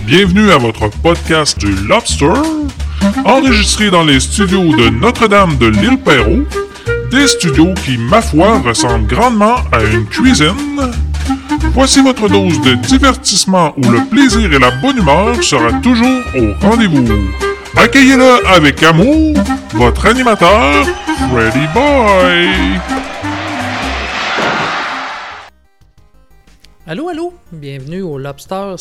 Bienvenue à votre podcast du Lobster, enregistré dans les studios de Notre-Dame de l'Île-Perrot, des studios qui, ma foi, ressemblent grandement à une cuisine. Voici votre dose de divertissement où le plaisir et la bonne humeur sera toujours au rendez-vous. Accueillez-le avec amour, votre animateur, Freddy Boy. Allô, bienvenue au Lobster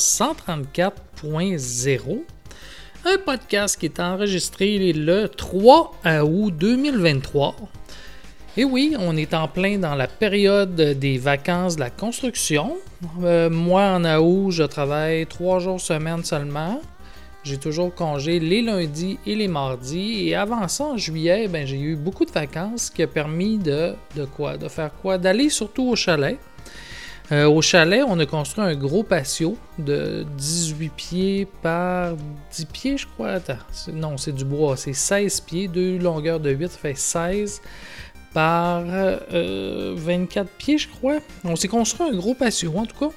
134.0, un podcast qui est enregistré le 3 août 2023. Et oui, on est en plein dans la période des vacances de la construction. Moi, en août, je travaille 3 jours semaine seulement. J'ai toujours congé les lundis et les mardis. Et avant ça, en juillet, j'ai eu beaucoup de vacances qui a permis de faire quoi? D'aller surtout au chalet. Au chalet, on a construit un gros patio de 18 pieds par 10 pieds, je crois. Non, c'est du bois. C'est 16 pieds, 2 longueurs de 8, ça fait 16 par 24 pieds, je crois. On s'est construit un gros patio, en tout cas,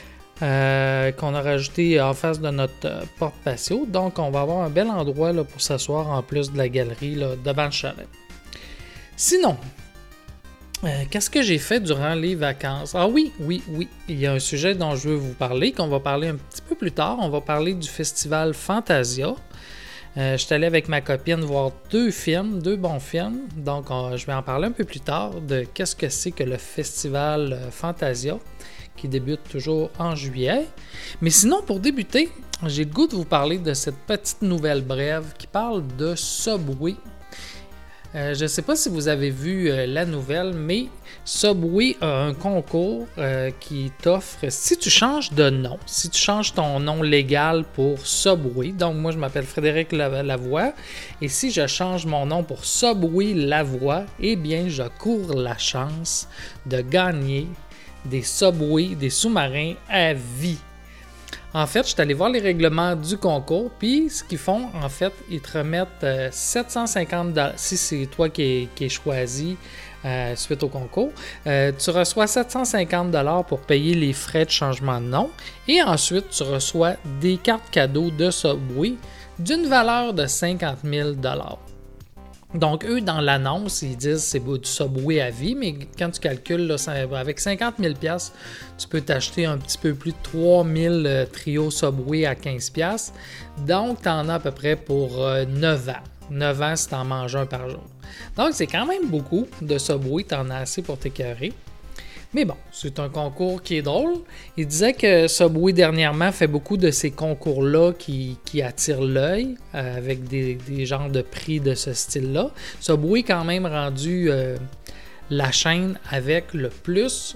qu'on a rajouté en face de notre porte-patio. Donc, on va avoir un bel endroit là, pour s'asseoir en plus de la galerie là, devant le chalet. Sinon, qu'est-ce que j'ai fait durant les vacances? Ah oui, il y a un sujet dont je veux vous parler, qu'on va parler un petit peu plus tard. On va parler du festival Fantasia. Je suis allé avec ma copine voir 2 bons films. Donc, je vais en parler un peu plus tard de qu'est-ce que c'est que le festival Fantasia, qui débute toujours en juillet. Mais sinon, pour débuter, j'ai le goût de vous parler de cette petite nouvelle brève qui parle de Subway. Je ne sais pas si vous avez vu la nouvelle, mais Subway a un concours qui t'offre, si tu changes de nom, si tu changes ton nom légal pour Subway, donc moi je m'appelle Frédéric Lavoie, et si je change mon nom pour Subway Lavoie, eh bien je cours la chance de gagner des Subway, des sous-marins à vie. En fait, je suis allé voir les règlements du concours, puis ce qu'ils font, en fait, ils te remettent 750$. Si c'est toi qui es choisi suite au concours, tu reçois 750$ pour payer les frais de changement de nom. Et ensuite, tu reçois des cartes cadeaux de Subway d'une valeur de 50 000$. Donc, eux, dans l'annonce, ils disent que c'est du Subway à vie, mais quand tu calcules, là, avec 50 000$, tu peux t'acheter un petit peu plus de 3000 trios Subway à 15$. Donc, tu en as à peu près pour 9 ans. 9 ans si tu en manges un par jour. Donc, c'est quand même beaucoup de Subway, tu en as assez pour t'écœurer. Mais bon, c'est un concours qui est drôle. Il disait que Subway, dernièrement, fait beaucoup de ces concours-là qui attirent l'œil avec des genres de prix de ce style-là. Subway est quand même rendu la chaîne avec le plus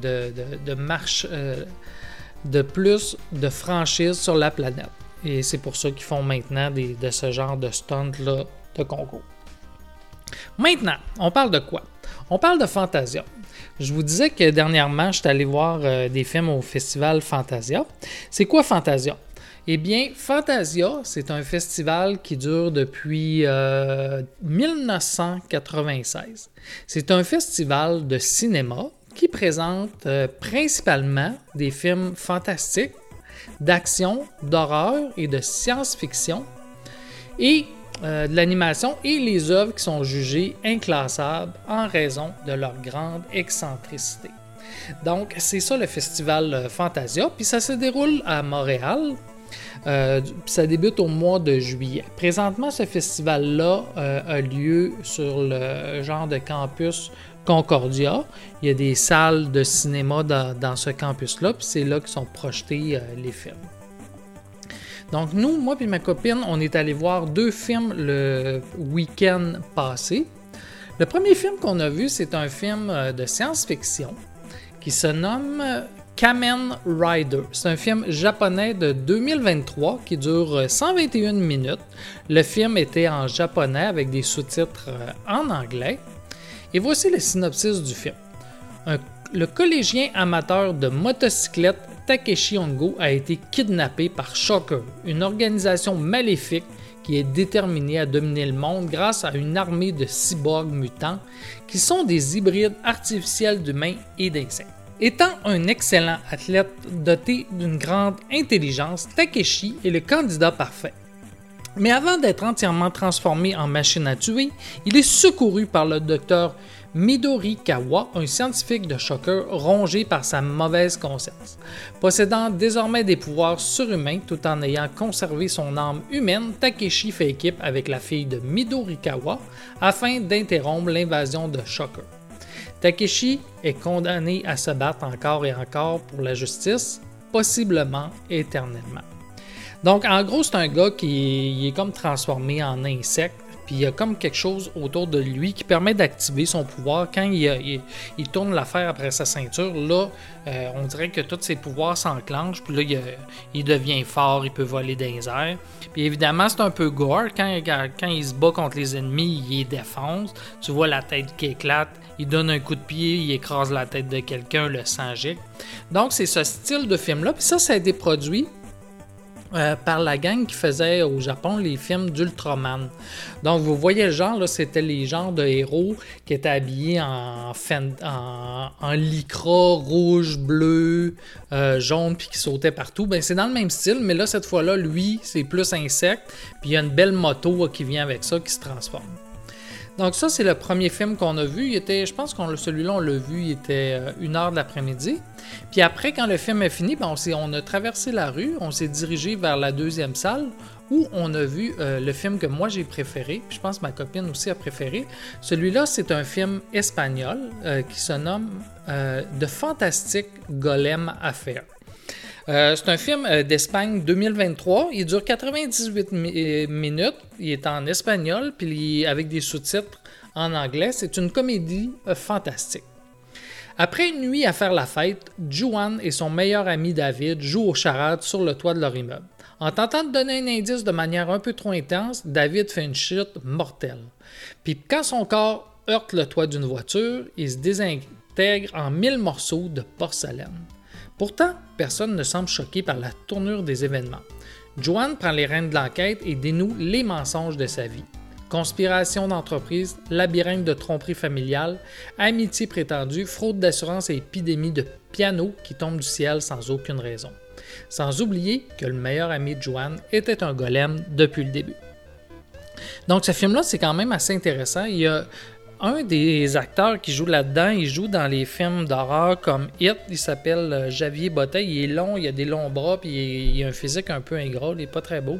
de franchises sur la planète. Et c'est pour ça qu'ils font maintenant de ce genre de stunt-là de concours. Maintenant, on parle de quoi? On parle de Fantasia. Je vous disais que dernièrement, je suis allé voir des films au festival Fantasia. C'est quoi Fantasia? Eh bien, Fantasia, c'est un festival qui dure depuis 1996. C'est un festival de cinéma qui présente principalement des films fantastiques, d'action, d'horreur et de science-fiction, et de l'animation et les œuvres qui sont jugées inclassables en raison de leur grande excentricité. Donc, c'est ça le festival Fantasia, puis ça se déroule à Montréal. Ça débute au mois de juillet. Présentement, ce festival-là a lieu sur le genre de campus Concordia. Il y a des salles de cinéma dans ce campus-là, puis c'est là que sont projetés les films. Donc nous, moi et ma copine, on est allé voir 2 films le week-end passé. Le premier film qu'on a vu, c'est un film de science-fiction qui se nomme Kamen Rider. C'est un film japonais de 2023 qui dure 121 minutes. Le film était en japonais avec des sous-titres en anglais. Et voici le synopsis du film. Le collégien amateur de motocyclette Takeshi Hongo a été kidnappé par Shocker, une organisation maléfique qui est déterminée à dominer le monde grâce à une armée de cyborgs mutants qui sont des hybrides artificiels d'humains et d'insectes. Étant un excellent athlète doté d'une grande intelligence, Takeshi est le candidat parfait. Mais avant d'être entièrement transformé en machine à tuer, il est secouru par le docteur Midorikawa, un scientifique de Shocker rongé par sa mauvaise conscience. Possédant désormais des pouvoirs surhumains tout en ayant conservé son âme humaine, Takeshi fait équipe avec la fille de Midorikawa afin d'interrompre l'invasion de Shocker. Takeshi est condamné à se battre encore et encore pour la justice, possiblement éternellement. Donc, en gros, c'est un gars qui est comme transformé en insecte, puis il y a comme quelque chose autour de lui qui permet d'activer son pouvoir. Quand il tourne l'affaire après sa ceinture, là, on dirait que tous ses pouvoirs s'enclenchent, puis là, il devient fort, il peut voler dans les airs. Puis évidemment, c'est un peu gore. Quand il se bat contre les ennemis, il les défonce. Tu vois la tête qui éclate, il donne un coup de pied, il écrase la tête de quelqu'un, le sang gicle. Donc, c'est ce style de film-là. Puis ça a été produit par la gang qui faisait au Japon les films d'Ultraman. Donc, vous voyez le genre, là, c'était les genres de héros qui étaient habillés en lycra rouge, bleu, jaune, puis qui sautaient partout. Ben, c'est dans le même style, mais là, cette fois-là, lui, c'est plus insecte, puis il y a une belle moto qui vient avec ça, qui se transforme. Donc ça, c'est le premier film qu'on a vu. Je pense que celui-là, on l'a vu, il était 1h de l'après-midi. Puis après, quand le film est fini, on a traversé la rue, on s'est dirigé vers la deuxième salle où on a vu le film que moi j'ai préféré, puis je pense que ma copine aussi a préféré. Celui-là, c'est un film espagnol qui se nomme The Fantastic Golem Affair. C'est un film d'Espagne 2023. Il dure 98 minutes. Il est en espagnol, puis avec des sous-titres en anglais. C'est une comédie fantastique. Après une nuit à faire la fête, Juan et son meilleur ami David jouent aux charades sur le toit de leur immeuble. En tentant de donner un indice de manière un peu trop intense, David fait une chute mortelle. Puis quand son corps heurte le toit d'une voiture, il se désintègre en 1000 morceaux de porcelaine. Pourtant, personne ne semble choqué par la tournure des événements. Juan prend les rênes de l'enquête et dénoue les mensonges de sa vie. Conspiration d'entreprise, labyrinthe de tromperie familiale, amitié prétendue, fraude d'assurance et épidémie de piano qui tombe du ciel sans aucune raison. Sans oublier que le meilleur ami de Juan était un golem depuis le début. Donc ce film-là, c'est quand même assez intéressant. Il y a un des acteurs qui joue là-dedans, il joue dans les films d'horreur comme It, il s'appelle Javier Botet, il est long, il a des longs bras, puis il a un physique un peu ingrat, il est pas très beau.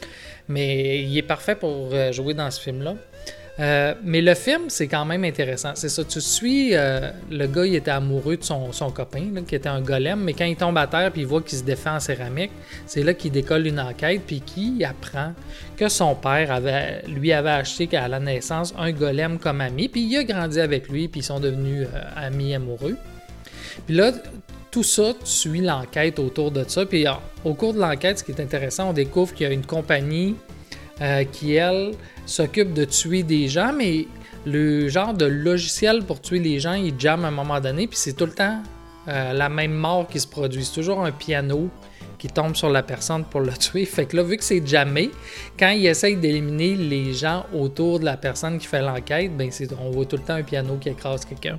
Mais il est parfait pour jouer dans ce film-là. Mais le film, c'est quand même intéressant. C'est ça, tu suis, le gars, il était amoureux de son copain, là, qui était un golem, mais quand il tombe à terre et il voit qu'il se défend en céramique, c'est là qu'il décolle une enquête puis qu'il apprend que son père lui avait acheté à la naissance un golem comme ami, puis il a grandi avec lui, puis ils sont devenus amis amoureux. Puis là, tout ça, tu suis l'enquête autour de ça. Puis au cours de l'enquête, ce qui est intéressant, on découvre qu'il y a une compagnie qui, elle, s'occupe de tuer des gens, mais le genre de logiciel pour tuer les gens, il jamme à un moment donné, puis c'est tout le temps la même mort qui se produit. C'est toujours un piano qui tombe sur la personne pour le tuer. Fait que là, vu que c'est jammé, quand il essaye d'éliminer les gens autour de la personne qui fait l'enquête, ben on voit tout le temps un piano qui écrase quelqu'un.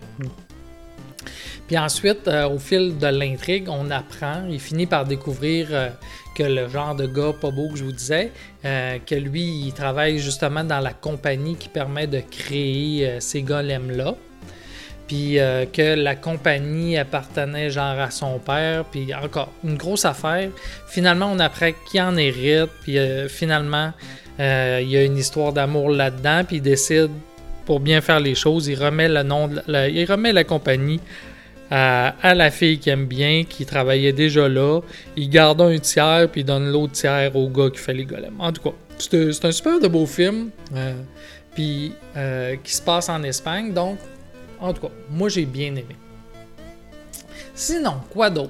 Puis ensuite, au fil de l'intrigue, on apprend, il finit par découvrir que le genre de gars pas beau que je vous disais, que lui, il travaille justement dans la compagnie qui permet de créer ces golems-là. Puis que la compagnie appartenait genre à son père, puis encore, une grosse affaire. Finalement, on apprend qui en hérite, puis finalement, il y a une histoire d'amour là-dedans, puis il décide, pour bien faire les choses, il remet la compagnie à la fille qu'il aime bien, qui travaillait déjà là. Il garde un tiers, puis il donne l'autre tiers au gars qui fait les golems. En tout cas, c'est un super de beau film, puis qui se passe en Espagne. Donc, en tout cas, moi j'ai bien aimé. Sinon, quoi d'autre?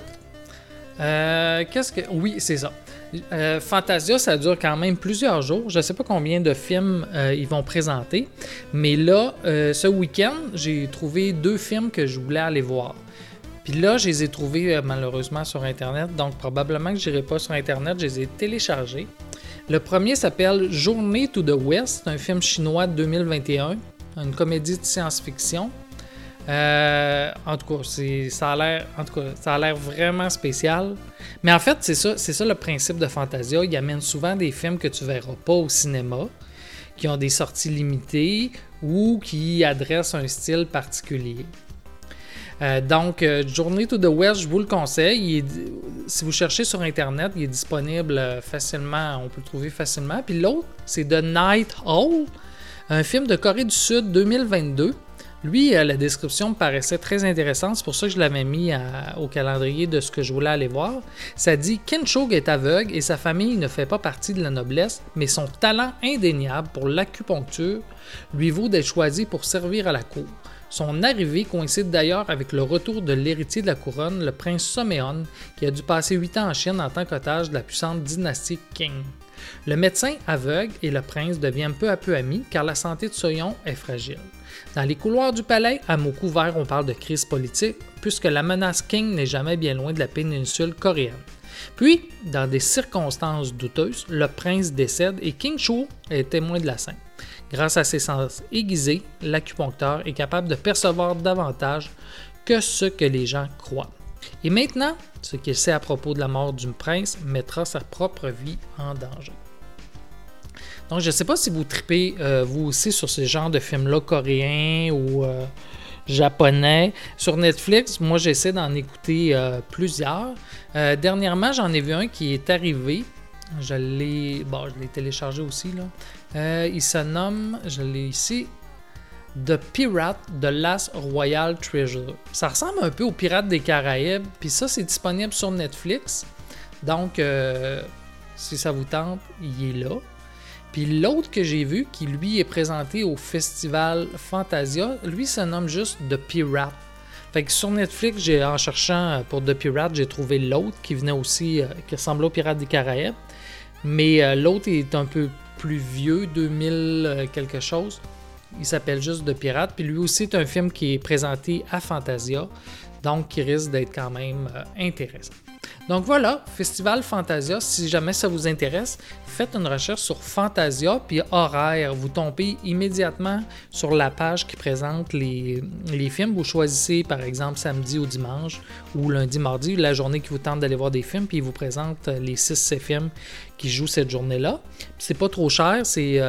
Oui, c'est ça. Fantasia, ça dure quand même plusieurs jours. Je ne sais pas combien de films ils vont présenter. Mais là, ce week-end, j'ai trouvé 2 films que je voulais aller voir. Puis là, je les ai trouvés malheureusement sur Internet. Donc, probablement que je n'irai pas sur Internet. Je les ai téléchargés. Le premier s'appelle Journey to the West. C'est un film chinois de 2021. Une comédie de science-fiction. En tout cas, ça a l'air vraiment spécial. Mais en fait, c'est ça le principe de Fantasia. Il amène souvent des films que tu verras pas au cinéma, qui ont des sorties limitées ou qui adressent un style particulier. Donc, Journey to the West, je vous le conseille. Si vous cherchez sur Internet, il est disponible facilement. On peut le trouver facilement. Puis l'autre, c'est The Night Owl, un film de Corée du Sud 2022. Lui, la description me paraissait très intéressante. C'est pour ça que je l'avais mis au calendrier de ce que je voulais aller voir. Ça dit « Kim Chog est aveugle et sa famille ne fait pas partie de la noblesse, mais son talent indéniable pour l'acupuncture lui vaut d'être choisi pour servir à la cour. Son arrivée coïncide d'ailleurs avec le retour de l'héritier de la couronne, le prince Someon, qui a dû passer 8 ans en Chine en tant qu'otage de la puissante dynastie Qing. Le médecin aveugle et le prince deviennent peu à peu amis car la santé de Soyeon est fragile. Dans les couloirs du palais, à mots couverts, on parle de crise politique puisque la menace Qing n'est jamais bien loin de la péninsule coréenne. Puis, dans des circonstances douteuses, le prince décède et King Cho est témoin de la scène. Grâce à ses sens aiguisés, l'acupuncteur est capable de percevoir davantage que ce que les gens croient. Et maintenant, ce qu'il sait à propos de la mort du prince mettra sa propre vie en danger. Donc, je ne sais pas si vous tripez, vous aussi, sur ce genre de films-là, coréens ou japonais. Sur Netflix, moi, j'essaie d'en écouter plusieurs. Dernièrement, j'en ai vu un qui est arrivé. Je l'ai téléchargé aussi, là. Il se nomme, je l'ai ici, The Pirate de Last Royal Treasure. Ça ressemble un peu aux Pirates des Caraïbes, puis ça, c'est disponible sur Netflix. Donc, si ça vous tente, il est là. Puis l'autre que j'ai vu, qui lui est présenté au Festival Fantasia, lui se nomme juste The Pirate. Fait que sur Netflix, en cherchant pour The Pirate, j'ai trouvé l'autre qui venait aussi, qui ressemblait aux Pirates des Caraïbes. Mais l'autre est un peu plus vieux, 2000 quelque chose. Il s'appelle juste The Pirate. Puis lui aussi, c'est un film qui est présenté à Fantasia, donc qui risque d'être quand même intéressant. Donc voilà, Festival Fantasia, si jamais ça vous intéresse, faites une recherche sur Fantasia, puis horaire. Vous tombez immédiatement sur la page qui présente les films. Vous choisissez par exemple samedi ou dimanche, ou lundi, mardi, la journée qui vous tente d'aller voir des films, puis il vous présente les 6 films qui jouent cette journée-là. Puis c'est pas trop cher, c'est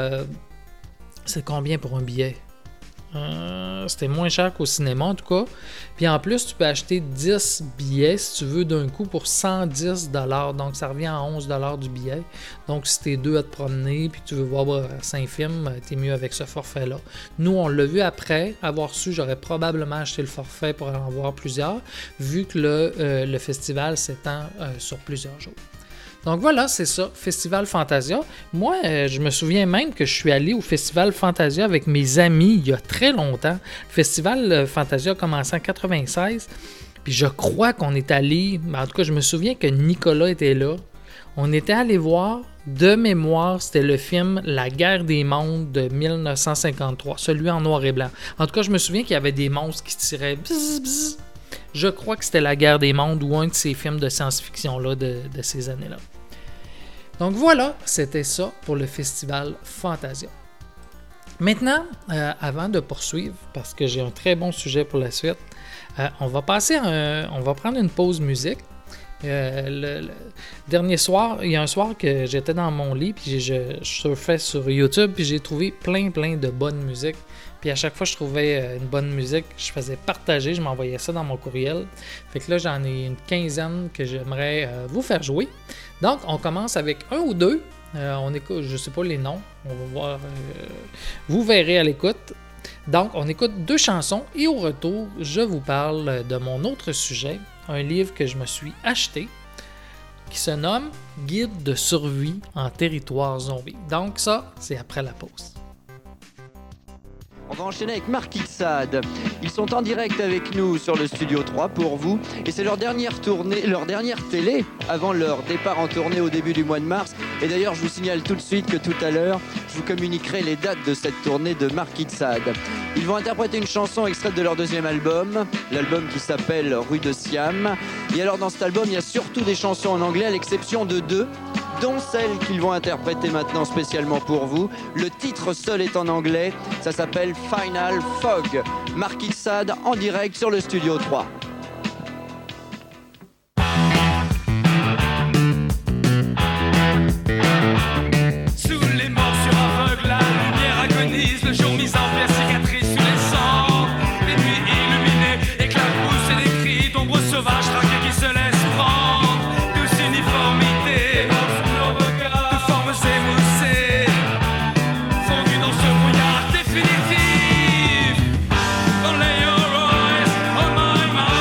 combien pour un billet? C'était moins cher qu'au cinéma en tout cas. Puis en plus, tu peux acheter 10 billets si tu veux d'un coup pour 110$. Donc ça revient à 11$ du billet. Donc si t'es deux à te promener puis que tu veux voir 5 films, t'es mieux avec ce forfait-là. Nous, on l'a vu après avoir su, j'aurais probablement acheté le forfait pour en voir plusieurs, vu que le festival s'étend sur plusieurs jours. Donc voilà, c'est ça, Festival Fantasia. Moi, je me souviens même que je suis allé au Festival Fantasia avec mes amis il y a très longtemps. Le Festival Fantasia a commencé en 1996, puis je crois qu'on est allé, en tout cas je me souviens que Nicolas était là. On était allé voir, de mémoire, c'était le film La Guerre des mondes de 1953, celui en noir et blanc. En tout cas, je me souviens qu'il y avait des monstres qui tiraient bzz, bzz. Je crois que c'était La Guerre des mondes ou un de ces films de science-fiction-là de ces années-là. Donc voilà, c'était ça pour le festival Fantasia. Maintenant, avant de poursuivre, parce que j'ai un très bon sujet pour la suite, on va prendre une pause musique. Le dernier soir, il y a un soir que j'étais dans mon lit, puis je surfais sur YouTube, puis j'ai trouvé plein de bonnes musiques. Puis à chaque fois que je trouvais une bonne musique, je faisais partager, je m'envoyais ça dans mon courriel. Fait que là, j'en ai une quinzaine que j'aimerais vous faire jouer. Donc, on commence avec un ou deux. On écoute, je ne sais pas les noms, on va voir. Vous verrez à l'écoute. Donc, on écoute 2 chansons et au retour, je vous parle de mon autre sujet, un livre que je me suis acheté qui se nomme Guide de survie en territoire zombie. Donc ça, c'est après la pause. On va enchaîner avec Marquis de Sade. Ils sont en direct avec nous sur le Studio 3 pour vous. Et c'est leur dernière tournée, leur dernière télé avant leur départ en tournée au début du mois de mars. Et d'ailleurs, je vous signale tout de suite que tout à l'heure, je vous communiquerai les dates de cette tournée de Marquis de Sade. Ils vont interpréter une chanson extraite de leur deuxième album, l'album qui s'appelle Rue de Siam. Et alors, dans cet album, il y a surtout des chansons en anglais, à l'exception de 2. dont celle qu'ils vont interpréter maintenant spécialement pour vous. Le titre seul est en anglais, ça s'appelle Final Fog. Marquis de Sade en direct sur le Studio 3. Sous les morsures aveugles, la lumière agonise, le jour mis en place, cicatrice sous les cendres. Les nuits illuminées, éclaboussent et des cris d'ombres sauvages traqués qui se laissent prendre. Douce uniformité, de formes émoussées, fondues dans ce brouillard définitif. Don't lay your eyes on my mind.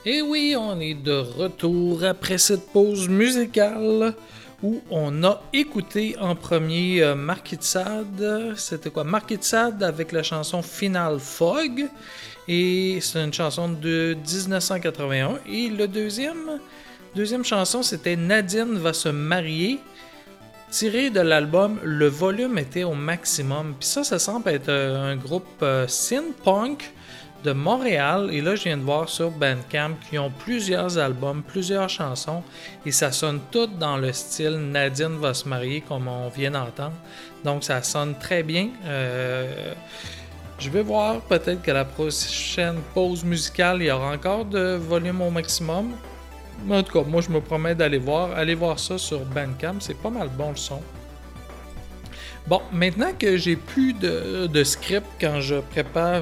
Et oui, on est de retour après cette pause musicale où on a écouté en premier Marquis de Sade. C'était quoi? Marquis de Sade avec la chanson Final Fog. Et c'est une chanson de 1981. Et le deuxième chanson, c'était Nadine va se marier. Tiré de l'album, le volume était au maximum. Puis ça semble être un groupe synth-punk de Montréal, et là je viens de voir sur Bandcamp qu'ils ont plusieurs albums, plusieurs chansons, et ça sonne tout dans le style Nadine va se marier comme on vient d'entendre, donc ça sonne très bien. Je vais voir, peut-être qu'à la prochaine pause musicale il y aura encore de volume au maximum, mais en tout cas moi je me promets d'aller voir, allez voir ça sur Bandcamp, c'est pas mal bon le son. Bon, maintenant que j'ai plus de script quand je prépare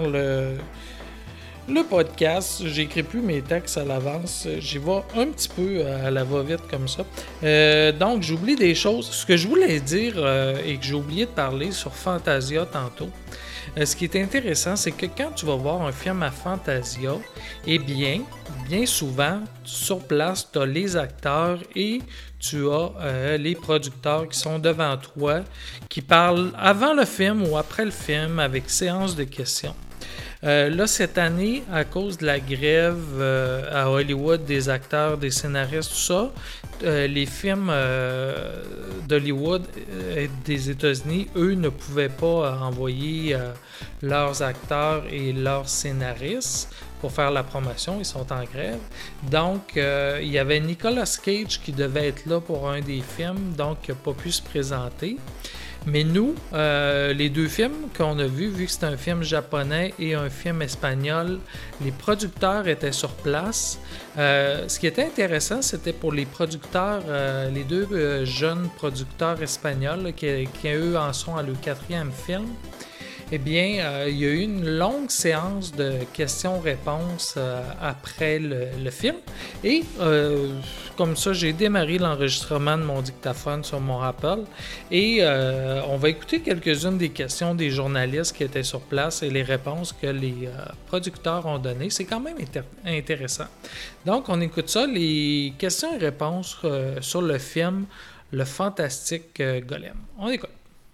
le podcast, j'écris plus mes textes à l'avance, j'y vais un petit peu à la va-vite comme ça. Donc j'oublie des choses. Ce que je voulais dire et que j'ai oublié de parler sur Fantasia tantôt, ce qui est intéressant, c'est que quand tu vas voir un film à Fantasia, eh bien souvent, sur place, tu as les acteurs et tu as les producteurs qui sont devant toi, qui parlent avant le film ou après le film avec séance de questions. Là, cette année, à cause de la grève à Hollywood des acteurs, des scénaristes, tout ça, les films d'Hollywood et des États-Unis, eux, ne pouvaient pas envoyer leurs acteurs et leurs scénaristes pour faire la promotion. Ils sont en grève. Donc, il y avait Nicolas Cage qui devait être là pour un des films, donc il n'a pas pu se présenter. Mais nous, les deux films qu'on a vus, vu que c'est un film japonais et un film espagnol, les producteurs étaient sur place. Ce qui était intéressant, c'était pour les producteurs, les deux jeunes producteurs espagnols là, qui eux en sont à leur 4e film. Eh bien, il y a eu une longue séance de questions-réponses après le film. Et comme ça, j'ai démarré l'enregistrement de mon dictaphone sur mon Apple. Et on va écouter quelques-unes des questions des journalistes qui étaient sur place et les réponses que les producteurs ont données. C'est quand même intéressant. Donc, on écoute ça, les questions et réponses sur le film Le Fantastique Golem. On écoute.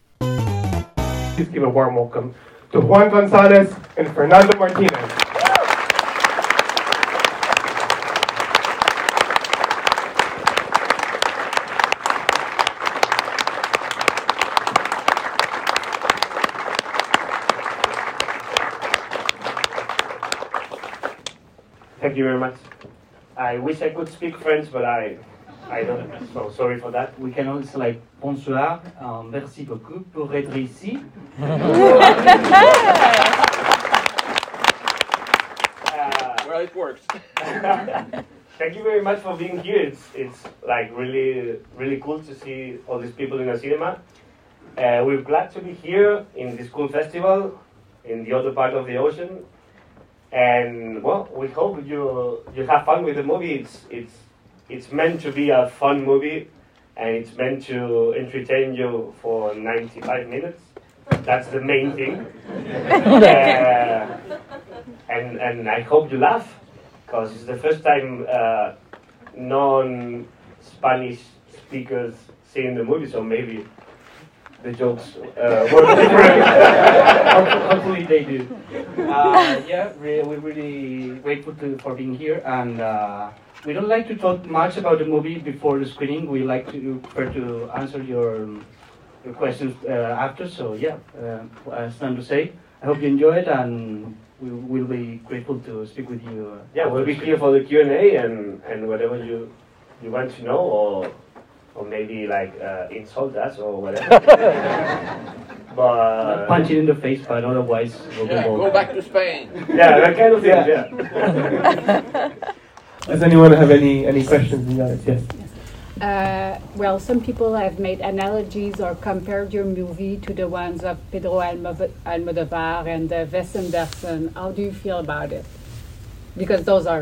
Please give a warm welcome to Juan Gonzalez and Fernando Martinez. Thank you very much. I wish I could speak French, but I don't, so sorry for that. We can also like bonsoir, merci beaucoup pour être ici. Well, it works. Thank you very much for being here. It's like really cool to see all these people in the cinema. We're glad to be here in this cool festival in the other part of the ocean. And well, we hope you have fun with the movie. It's meant to be a fun movie, and it's meant to entertain you for 95 minutes. That's the main thing. And I hope you laugh, because it's the first time non-Spanish speakers seeing the movie, so maybe the jokes were different. Hopefully they do. We're really grateful for being here, and we don't like to talk much about the movie before the screening. We like to prefer to answer your questions after. So as Fernando say, I hope you enjoy it, and we will be grateful to speak with you. We'll be here for the Q&A and whatever you want to know, or maybe like insult us or whatever. But punch it in the face, but otherwise we'll Go back to Spain. Yeah, that kind of thing. Yeah. Does anyone have any questions in the audience? Yes. Well, some people have made analogies or compared your movie to the ones of Pedro Almodovar and Wes Anderson. How do you feel about it? Because those are,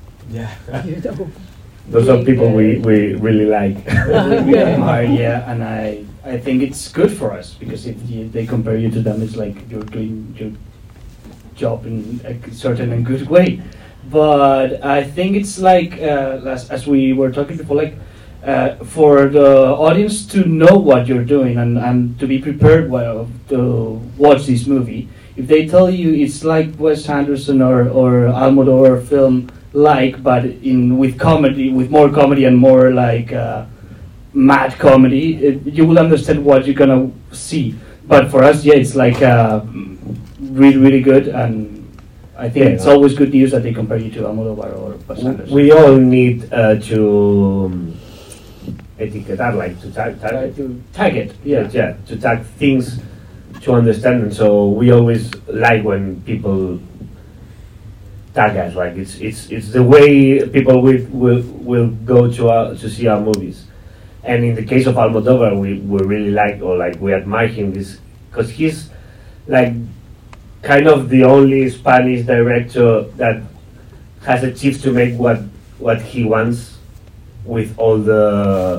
those are people we really like. We admire, and I think it's good for us, because if they compare you to them, it's like you're doing your job in a certain and good way. but I think it's like as we were talking before, like for the audience to know what you're doing and to be prepared well to watch this movie. If they tell you it's like Wes Anderson or Almodovar film, but with comedy, with more comedy and more like mad comedy, you will understand what you're gonna see. But for us, yeah, it's like really, really good, and I think it's always good news that they compare you to Almodovar or Wes Anderson. We all need to etiquetar, like to tag it. Yeah, to tag things to understand them. So we always like when people tag us. Like it's the way people will go to see our movies. And in the case of Almodovar, we really like, or like we admire him, because he's like kind of the only Spanish director that has achieved to make what he wants with all the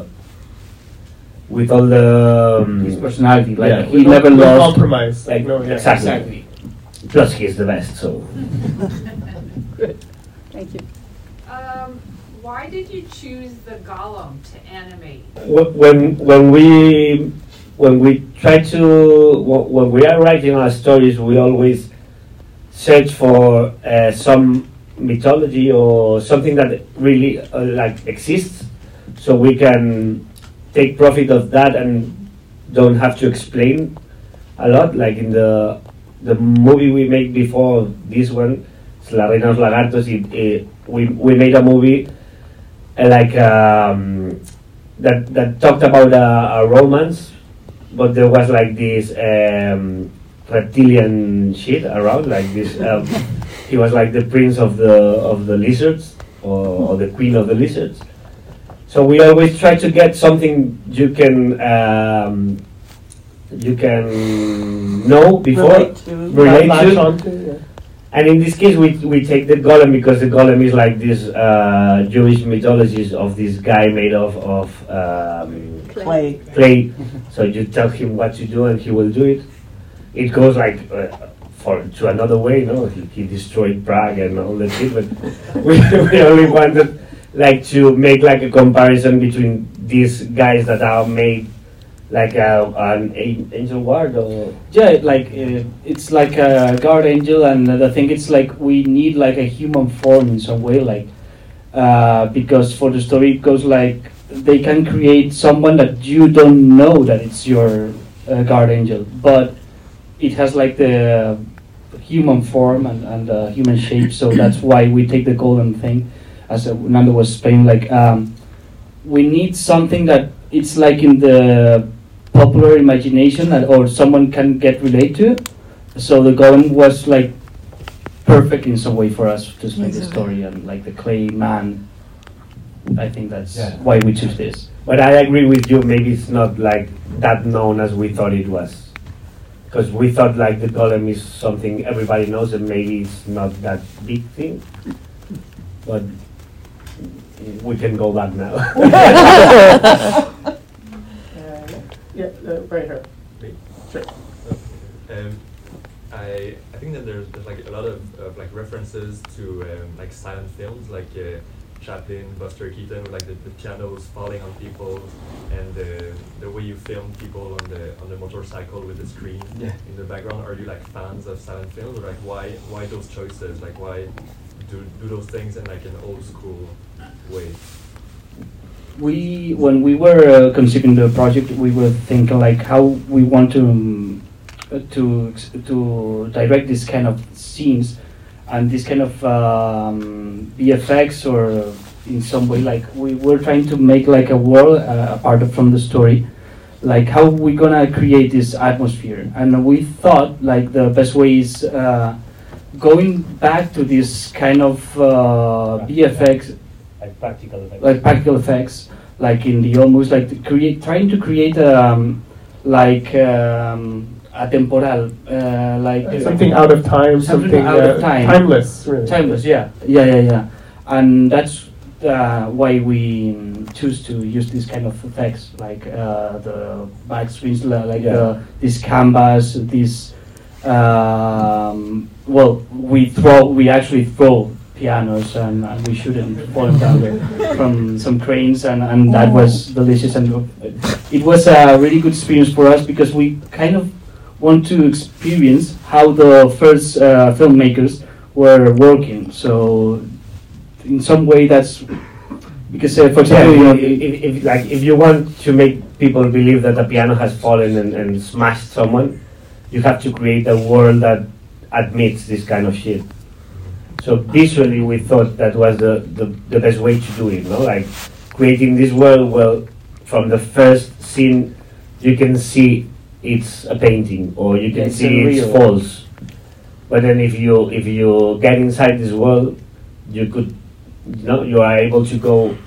his personality. Like yeah, he never lost compromise. Like, no, yeah. exactly. Plus, he's the best. So. Good. Thank you. Why did you choose the Gollum to animate? When we are writing our stories, we always search for some mythology or something that really like exists, so we can take profit of that and don't have to explain a lot. Like in the movie we made before this one, it's La Reina de los Lagartos. We made a movie that talked about a romance, but there was like this reptilian shit around, like this. He was like the prince of the lizards, or the queen of the lizards. So we always try to get something you can know before, relate to. Yeah. And in this case, we take the golem because the golem is like this Jewish mythology of this guy made of clay. So you tell him what to do and he will do it. It goes like to another way, no? He destroyed Prague and all that shit, but we only wanted like to make like a comparison between these guys that are made like an angel guard, or like it's like a guard angel, and the thing it's like we need like a human form in some way, like because for the story it goes like they can create someone that you don't know that it's your guard angel, but it has like the human form and human shape. So that's why we take the golden thing, as Nando was explaining, like we need something that it's like in the popular imagination or someone can get related to. So the golem was like perfect in some way for us to explain the story, and like the clay man, I think that's why we choose this. But I agree with you, maybe it's not like that known as we thought it was, because we thought like the golem is something everybody knows and maybe it's not that big thing, but we can go back now. Right here. Sure. I think that there's like a lot of like references to like silent films, like Chaplin, Buster Keaton, with like the pianos falling on people, and the way you film people on the motorcycle with the screen in the background. Are you like fans of silent films, or like why those choices? Like why do those things in like an old school way? When we were conceiving the project, we were thinking like how we want to direct this kind of scenes and this kind of VFX, or in some way like we were trying to make like a world apart from the story, like how we gonna create this atmosphere. And we thought like the best way is going back to this kind of VFX, like practical effects, like in the almost like trying to create atemporal, like something out of time, something out of time, timeless, really. Timeless, yeah, and that's why we choose to use this kind of effects, like the back screens, like this canvas, this. Well, we actually throw pianos, and we shouldn't fall down from some cranes, and that was delicious, and it was a really good experience for us because we kind of want to experience how the first filmmakers were working. So in some way that's because for example, if you want to make people believe that the piano has fallen and smashed someone, you have to create a world that admits this kind of shit. So visually we thought that was the best way to do it, no? Like creating this world, well, from the first scene you can see it's a painting, or you can see it's false. But then if you get inside this world, you could, you are able to go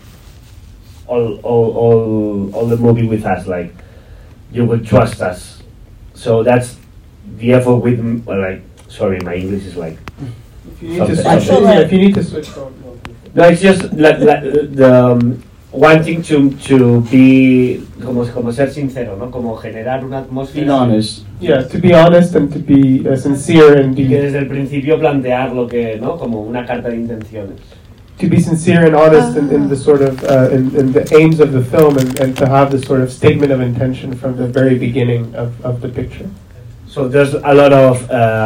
all the movie with us, like you would trust us. So that's the effort with, sorry, my English is like. If you need to switch on. No, it's just the wanting to be como ser sincero, ¿no? Como generar una atmósfera. Being honest. Yeah, to be honest and to be sincere and y que desde el principio plantear lo que, ¿no? Como una carta de intenciones. To be sincere and honest in the sort of in the aims of the film, and to have the sort of statement of intention from the very beginning of the picture. So there's a lot of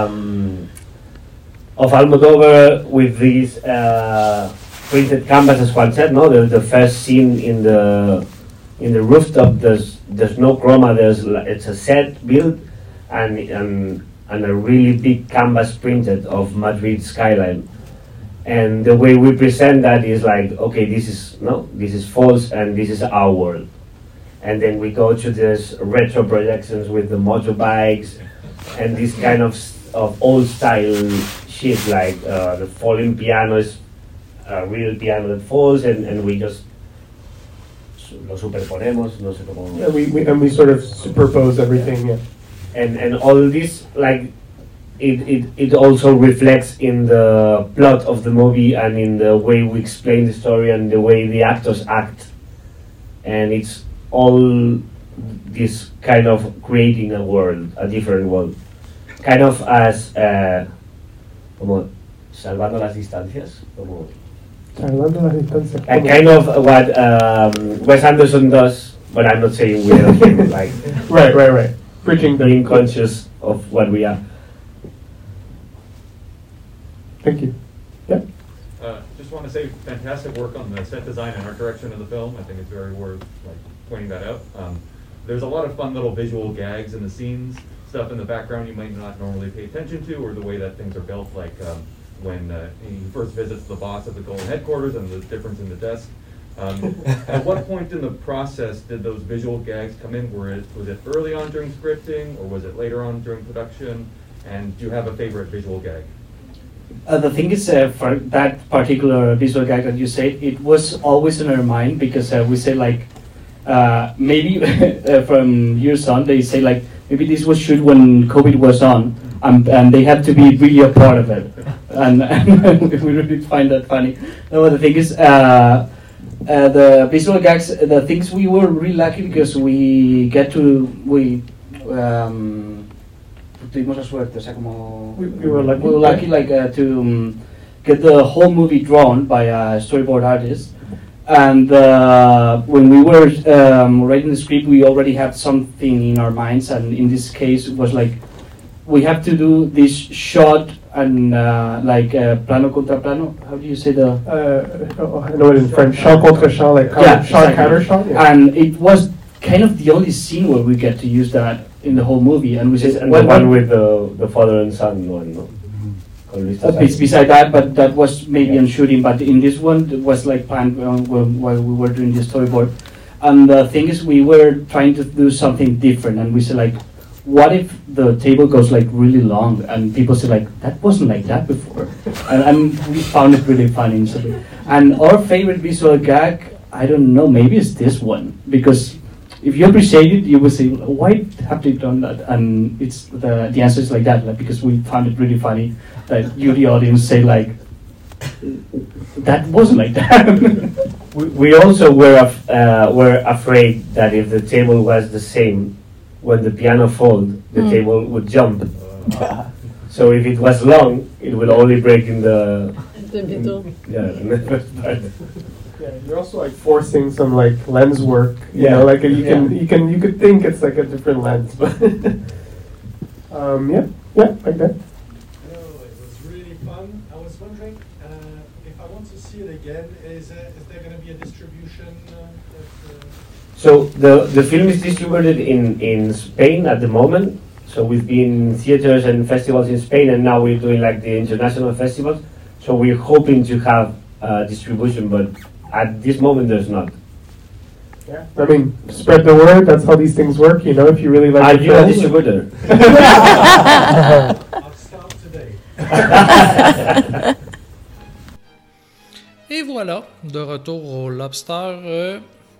Almodovar with these printed canvas, as Juan said. No, the first scene in the rooftop. There's no chroma. It's a set built and a really big canvas printed of Madrid skyline. And the way we present that is like, okay, this is false and this is our world. And then we go to this retro projections with the motorbikes and this kind of old style shit, like the falling piano is a real piano that falls, and we just lo superponemos, no sé cómo. Yeah, we sort of superpose everything. Yeah. And all this, like, it also reflects in the plot of the movie and in the way we explain the story and the way the actors act. And it's all this kind of creating a world, a different world. Kind of as, como salvando las distancias, como... Salvando las distancias. Kind of what Wes Anderson does, but I'm not saying we are him, like... Right. Bridging the... Being conscious of what we are. Thank you. Yeah. Just want to say, fantastic work on the set design and art direction of the film. I think it's very worth pointing that out. There's a lot of fun little visual gags in the scenes, stuff in the background you might not normally pay attention to, or the way that things are built, like when he first visits the boss at the Golden headquarters and the difference in the desk. At what point in the process did those visual gags come in? Was it early on during scripting, or was it later on during production? And do you have a favorite visual gag? The thing is, for that particular visual gag that you said, it was always in our mind, because we say like, maybe from years on, they say like, maybe this was shoot when COVID was on, and they had to be really a part of it. And we really find that funny. No, the thing is, the visual gags, the things, we were really lucky because we tuvimos la suerte, o sea, como we were lucky to get the whole movie drawn by a storyboard artist, and when we were writing the script, we already had something in our minds, and in this case it was like, we have to do this shot and plano contra plano. How do you say the? I know it in French. Shot contre shot, like shot counter shot. Yeah. And it was kind of the only scene where we get to use that in the whole movie, and we said, and the one with the father and son one, no? Beside that, but that was maybe on shooting. But in this one, it was like planned while we were doing the storyboard. And the thing is, we were trying to do something different, and we said like, what if the table goes like really long? And people say like, that wasn't like that before, and we found it really funny. And our favorite visual gag, I don't know, maybe it's this one, because if you appreciate it, you will say, why have they done that? And it's the answer is like that, because we found it really funny that you, the audience, say like, that wasn't like that. we also were afraid that if the table was the same, when the piano folded, the table would jump. So if it was long, it would only break in the the middle. Yeah, in the first part. Yeah, you're also like forcing some like lens work. You know, like you could think it's like a different lens, but like that. No, it was really fun. I was wondering if I want to see it again, is there going to be a distribution? So the film is distributed in Spain at the moment. So we've been in theaters and festivals in Spain, and now we're doing like the international festivals. So we're hoping to have distribution, but at this moment there's not. Yeah, I mean, spread the word. That's how these things work. You know, if you really like. Are you a distributor? I'll start today. Et voilà, de retour au Lobster.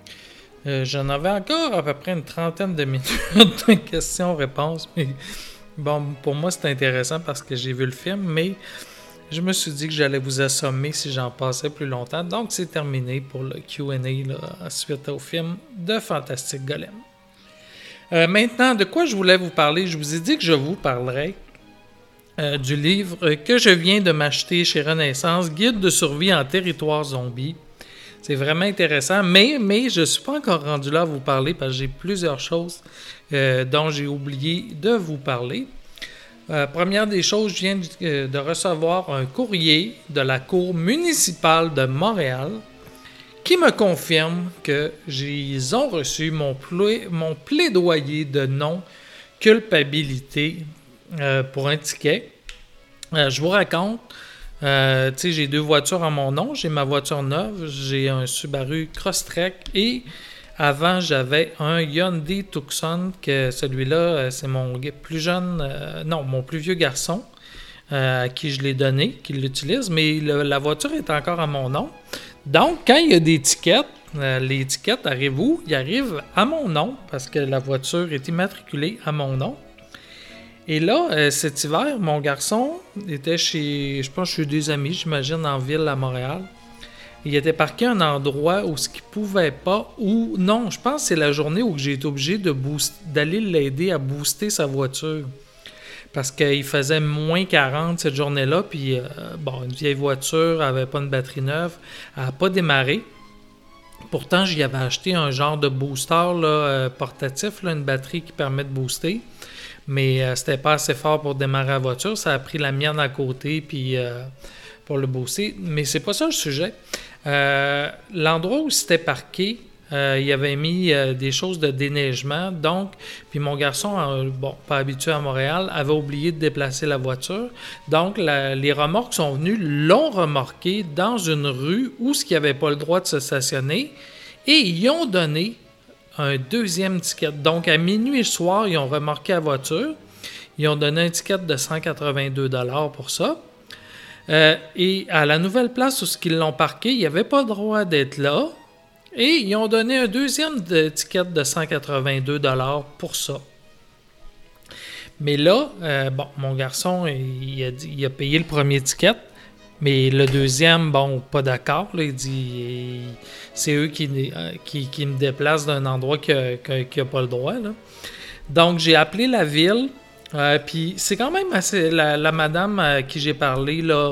J'en avais encore à peu près une trentaine de minutes de questions-réponses. Mais bon, pour moi, c'est intéressant parce que j'ai vu le film, mais je me suis dit que j'allais vous assommer si j'en passais plus longtemps. Donc, c'est terminé pour le Q&A là, suite au film de Fantastic Golem. Maintenant, de quoi je voulais vous parler? Je vous ai dit que je vous parlerais du livre que je viens de m'acheter chez Renaissance, Guide de survie en territoire zombie. C'est vraiment intéressant, mais je ne suis pas encore rendu là à vous parler parce que j'ai plusieurs choses dont j'ai oublié de vous parler. Première des choses, je viens de recevoir un courrier de la Cour municipale de Montréal qui me confirme qu'ils ont reçu mon plaidoyer de non-culpabilité pour un ticket. Je vous raconte. J'ai 2 voitures en mon nom. J'ai ma voiture neuve, j'ai un Subaru Crosstrek et avant j'avais un Hyundai Tucson que celui-là c'est mon plus jeune, mon plus vieux garçon à qui je l'ai donné, qui l'utilise, mais la voiture est encore à mon nom. Donc quand il y a des tickets, les étiquettes arrivent où? Ils arrivent à mon nom parce que la voiture est immatriculée à mon nom. Et là, cet hiver, mon garçon était chez des amis, j'imagine, en ville à Montréal. Il était parqué à un endroit où ce qu'il pouvait pas, ou non, je pense que c'est la journée où j'ai été obligé d'aller l'aider à booster sa voiture. Parce qu'il faisait moins 40 cette journée-là, puis une vieille voiture, elle n'avait pas une batterie neuve, elle n'a pas démarré. Pourtant, j'y avais acheté un genre de booster là, portatif, là, une batterie qui permet de booster. Mais c'était pas assez fort pour démarrer la voiture. Ça a pris la mienne à côté puis pour le booster. Mais c'est pas ça le sujet. L'endroit où c'était parqué, il avait mis des choses de déneigement. Donc, puis mon garçon, pas habitué à Montréal, avait oublié de déplacer la voiture. Donc, les remorques sont venues, l'ont remorqué dans une rue où il n'y avait pas le droit de se stationner. Et ils ont donné un deuxième ticket. Donc, à minuit et soir, ils ont remorqué la voiture. Ils ont donné un ticket de 182$ pour ça. Et à la nouvelle place où ils l'ont parqué, il n'y avait pas le droit d'être là. Et ils ont donné un deuxième ticket de 182$ pour ça. Mais là, mon garçon, il a payé le premier ticket. Mais le deuxième, pas d'accord. Là, il dit c'est eux qui me déplacent d'un endroit qui n'a pas le droit. Là. Donc, j'ai appelé la ville. Puis c'est quand même assez. La madame à qui j'ai parlé là,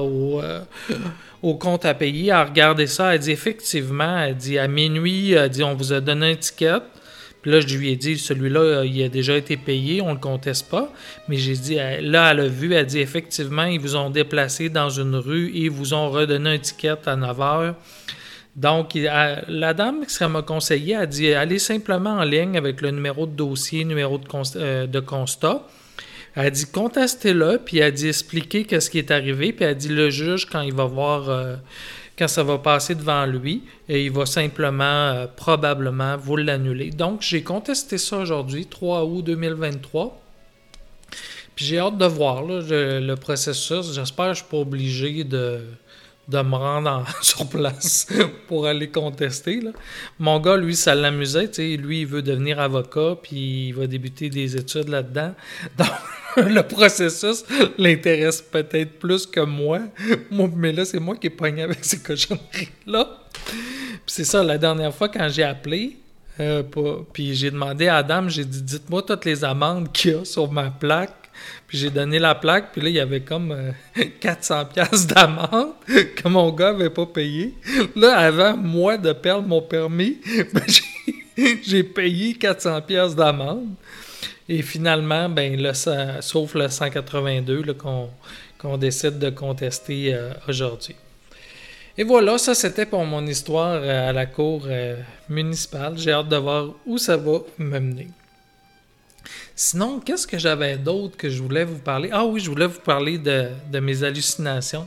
au compte à payer, elle a regardé ça. Elle dit effectivement, elle dit à minuit, elle dit on vous a donné un ticket. Puis là, je lui ai dit, celui-là, il a déjà été payé, on ne le conteste pas. Mais j'ai dit, là, elle a vu, elle dit, effectivement, ils vous ont déplacé dans une rue et ils vous ont redonné un ticket à 9h. Donc, la dame qui m'a conseillé a dit, allez simplement en ligne avec le numéro de dossier, numéro de constat. Elle a dit, contestez-le, puis elle a dit, expliquez qu'est-ce qui est arrivé. Puis elle a dit, le juge, quand il va voir... quand ça va passer devant lui, et il va simplement, probablement, vous l'annuler. Donc, j'ai contesté ça aujourd'hui, 3 août 2023. Puis j'ai hâte de voir là, le processus. J'espère que je ne suis pas obligé de me rendre sur place pour aller contester. Là. Mon gars, lui, ça l'amusait. Lui, il veut devenir avocat, puis il va débuter des études là-dedans. Donc, le processus l'intéresse peut-être plus que moi. Mais là, c'est moi qui ai pogné avec ces cochonneries-là. Puis c'est ça, la dernière fois, quand j'ai appelé, puis j'ai demandé à Adam, j'ai dit, dites-moi toutes les amendes qu'il y a sur ma plaque Puis j'ai donné la plaque, puis là, il y avait comme 400$ d'amende que mon gars n'avait pas payé. Là, avant, moi, de perdre mon permis, ben, j'ai payé 400$ d'amende. Et finalement, ben là, sauf le 182 là, qu'on décide de contester aujourd'hui. Et voilà, ça c'était pour mon histoire à la cour municipale. J'ai hâte de voir où ça va me mener. Sinon, qu'est-ce que j'avais d'autre que je voulais vous parler? Ah oui, je voulais vous parler de mes hallucinations.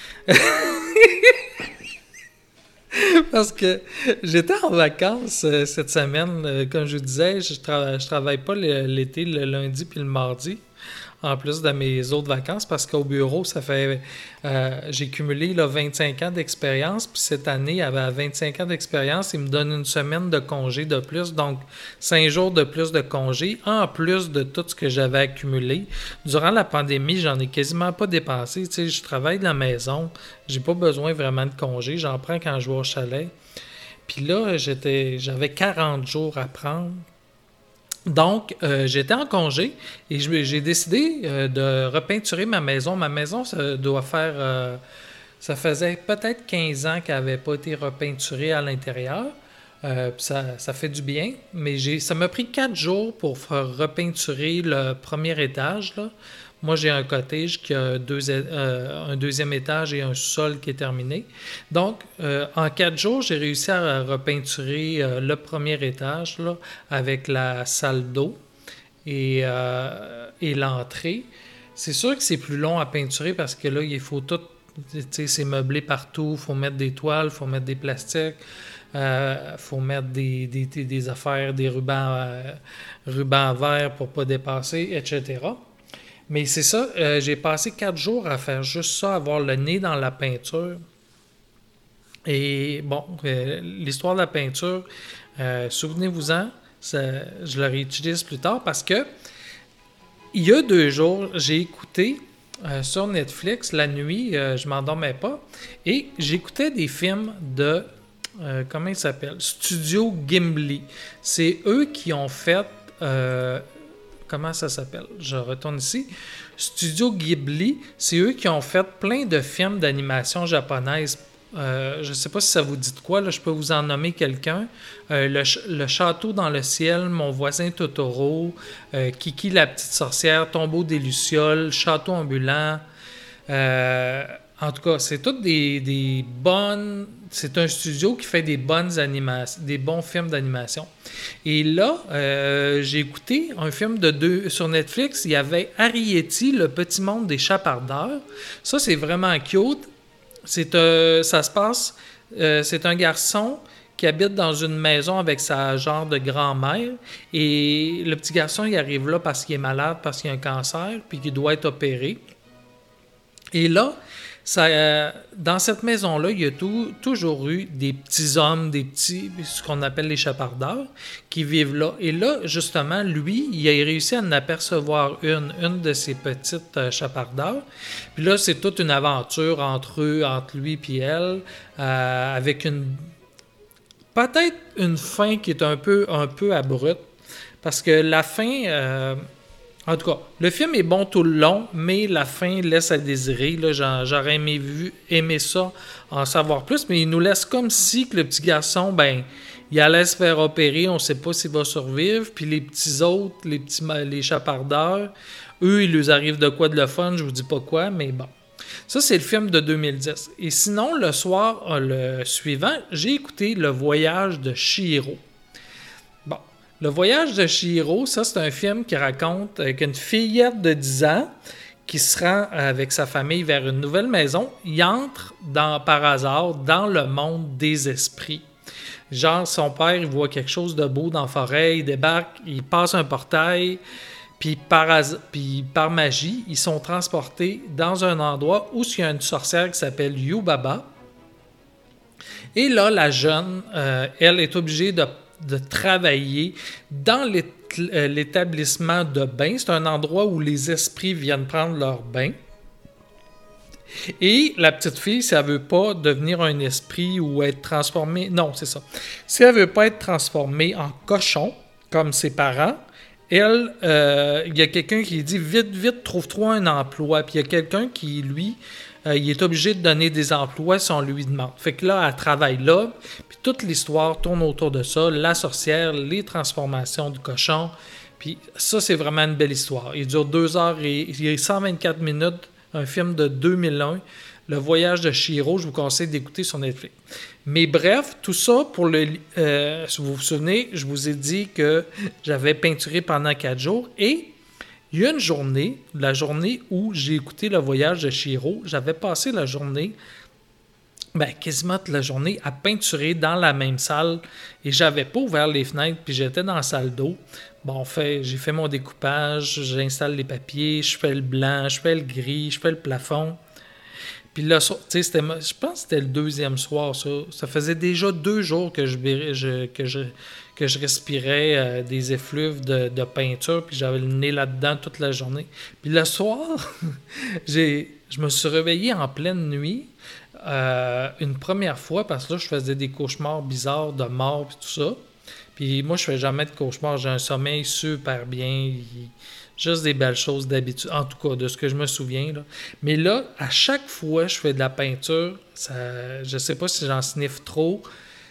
Parce que j'étais en vacances cette semaine. Comme je vous disais, je travaille pas l'été, le lundi puis le mardi, en plus de mes autres vacances, parce qu'au bureau, ça fait j'ai cumulé là, 25 ans d'expérience, puis cette année, à 25 ans d'expérience, il me donne une semaine de congé de plus, donc 5 jours de plus de congé, en plus de tout ce que j'avais accumulé. Durant la pandémie, j'en ai quasiment pas dépensé. Tu sais, je travaille de la maison, j'ai pas besoin vraiment de congé, j'en prends quand je vais au chalet. Puis là, j'avais 40 jours à prendre. Donc, j'étais en congé et j'ai décidé de repeinturer ma maison. Ma maison, ça faisait peut-être 15 ans qu'elle n'avait pas été repeinturée à l'intérieur. Ça fait du bien, mais ça m'a pris 4 jours pour faire repeinturer le premier étage, là. Moi, j'ai un cottage qui a un deuxième étage et un sous-sol qui est terminé. Donc, en 4 jours, j'ai réussi à repeinturer le premier étage là, avec la salle d'eau et l'entrée. C'est sûr que c'est plus long à peinturer parce que là, il faut tout, tu sais, c'est meublé partout. Il faut mettre des toiles, il faut mettre des plastiques, il faut mettre des affaires, des rubans verts pour ne pas dépasser, etc. Mais c'est ça, j'ai passé 4 jours à faire juste ça, avoir le nez dans la peinture. Et bon, l'histoire de la peinture, souvenez-vous-en, je la réutilise plus tard parce que il y a 2 jours, j'ai écouté sur Netflix la nuit, je m'endormais pas, et j'écoutais des films de, comment ils s'appellent? Studio Ghibli. C'est eux qui ont fait... comment ça s'appelle? Je retourne ici. Studio Ghibli, c'est eux qui ont fait plein de films d'animation japonaise. Je ne sais pas si ça vous dit de quoi, là, je peux vous en nommer quelqu'un. Le Château dans le ciel, Mon voisin Totoro, Kiki la petite sorcière, Tombeau des lucioles, Château ambulant. En tout cas, c'est toutes des bonnes... C'est un studio qui fait des bons films d'animation. Et là, j'ai écouté un film sur Netflix. Il y avait Arrietty, Le petit monde des chapardeurs. Ça, c'est vraiment cute. Ça se passe... c'est un garçon qui habite dans une maison avec sa genre de grand-mère. Et le petit garçon, il arrive là parce qu'il est malade, parce qu'il a un cancer, puis qu'il doit être opéré. Et là... dans cette maison-là, il y a toujours eu des petits hommes, ce qu'on appelle les chapardeurs, qui vivent là. Et là, justement, lui, il a réussi à en apercevoir une de ces petites chapardeurs. Puis là, c'est toute une aventure entre lui et elle, avec peut-être une fin qui est un peu abrupte, parce que la fin... en tout cas, le film est bon tout le long, mais la fin laisse à désirer. Là, j'aurais aimé ça, en savoir plus, mais il nous laisse comme si que le petit garçon, ben, il allait se faire opérer, on ne sait pas s'il va survivre, puis les petits autres, les chapardeurs, eux, il leur arrive de quoi de le fun, je vous dis pas quoi, mais bon. Ça, c'est le film de 2010. Et sinon, le soir, le suivant, j'ai écouté Le voyage de Chihiro. Le voyage de Chihiro, ça, c'est un film qui raconte qu'une fillette de 10 ans qui se rend avec sa famille vers une nouvelle maison, il entre par hasard dans le monde des esprits. Genre, son père, il voit quelque chose de beau dans la forêt, il débarque, il passe un portail, puis par magie, ils sont transportés dans un endroit où il y a une sorcière qui s'appelle Yubaba. Et là, la jeune, elle est obligée de travailler dans l'établissement de bain. C'est un endroit où les esprits viennent prendre leur bain. Et la petite fille, si elle ne veut pas devenir un esprit ou être transformée... Non, c'est ça. Si elle ne veut pas être transformée en cochon, comme ses parents, elle, il y a quelqu'un qui dit vite, vite, trouve-toi un emploi. Puis il y a quelqu'un qui, lui, il est obligé de donner des emplois si on lui demande. Fait que là, elle travaille là. Puis toute l'histoire tourne autour de ça. La sorcière, les transformations du cochon. Puis ça, c'est vraiment une belle histoire. Il dure 2 heures et il y a 124 minutes. Un film de 2001. Le voyage de Chihiro, je vous conseille d'écouter sur Netflix. Mais bref, tout ça pour si vous vous souvenez, je vous ai dit que j'avais peinturé pendant 4 jours et il y a une journée, la journée où j'ai écouté le voyage de Chihiro, j'avais passé la journée, quasiment toute la journée, à peinturer dans la même salle et j'avais pas ouvert les fenêtres puis j'étais dans la salle d'eau. J'ai fait mon découpage, j'installe les papiers, je fais le blanc, je fais le gris, je fais le plafond. Puis là, je pense que c'était le 2e soir, ça. Ça faisait déjà 2 jours que je respirais des effluves de peinture, puis j'avais le nez là-dedans toute la journée. Puis le soir, je me suis réveillé en pleine nuit une première fois, parce que là, je faisais des cauchemars bizarres de mort puis tout ça. Puis moi, je fais jamais de cauchemars. J'ai un sommeil super bien. Juste des belles choses d'habitude. En tout cas, de ce que je me souviens. Là. Mais là, à chaque fois je fais de la peinture, je sais pas si j'en sniffe trop.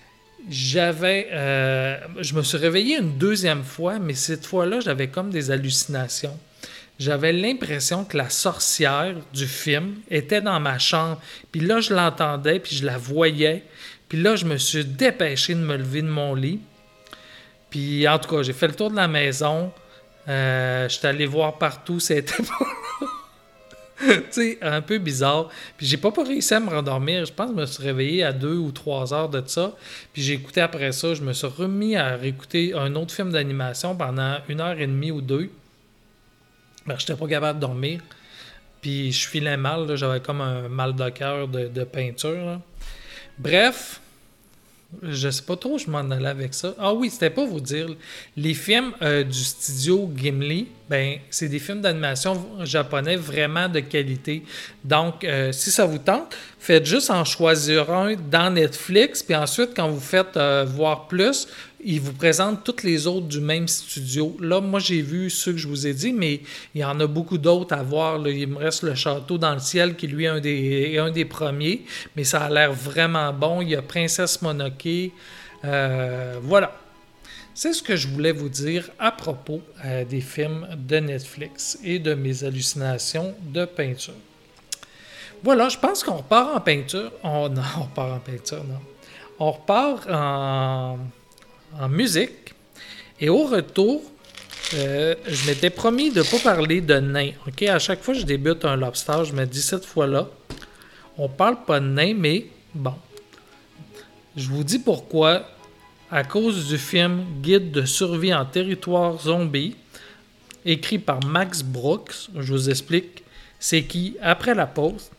Je me suis réveillé une 2e fois, mais cette fois-là, j'avais comme des hallucinations. J'avais l'impression que la sorcière du film était dans ma chambre. Puis là, je l'entendais, puis je la voyais. Puis là, je me suis dépêché de me lever de mon lit. Puis en tout cas, j'ai fait le tour de la maison. J'étais allé voir partout, c'était pas... tu sais, un peu bizarre. Puis j'ai pas réussi à me rendormir. Je pense que je me suis réveillé à 2 ou 3 heures de ça. Puis j'ai écouté après ça. Je me suis remis à réécouter un autre film d'animation pendant 1h30 ou 2. J'étais pas capable de dormir. Puis je filais mal. Là. J'avais comme un mal de cœur de peinture. Là. Bref... Je sais pas trop où je m'en allais avec ça. Ah oui, c'était pas vous dire. Les films du studio Ghibli, c'est des films d'animation japonais vraiment de qualité. Donc, si ça vous tente, faites juste en choisir un dans Netflix. Puis ensuite, quand vous faites voir plus, ils vous présentent tous les autres du même studio. Là, moi, j'ai vu ceux que je vous ai dit, mais il y en a beaucoup d'autres à voir. Là. Il me reste Le Château dans le ciel, qui lui est un des premiers, mais ça a l'air vraiment bon. Il y a Princesse Mononoke. Voilà. C'est ce que je voulais vous dire à propos des films de Netflix et de mes hallucinations de peinture. Voilà, je pense qu'on part en peinture. On part en peinture, non. On repart en musique. Et au retour, je m'étais promis de ne pas parler de nains. Okay? À chaque fois que je débute un lobster, je me dis cette fois-là, on parle pas de nains, mais bon. Je vous dis pourquoi. À cause du film Guide de survie en territoire zombie, écrit par Max Brooks. Je vous explique c'est qui après la pause.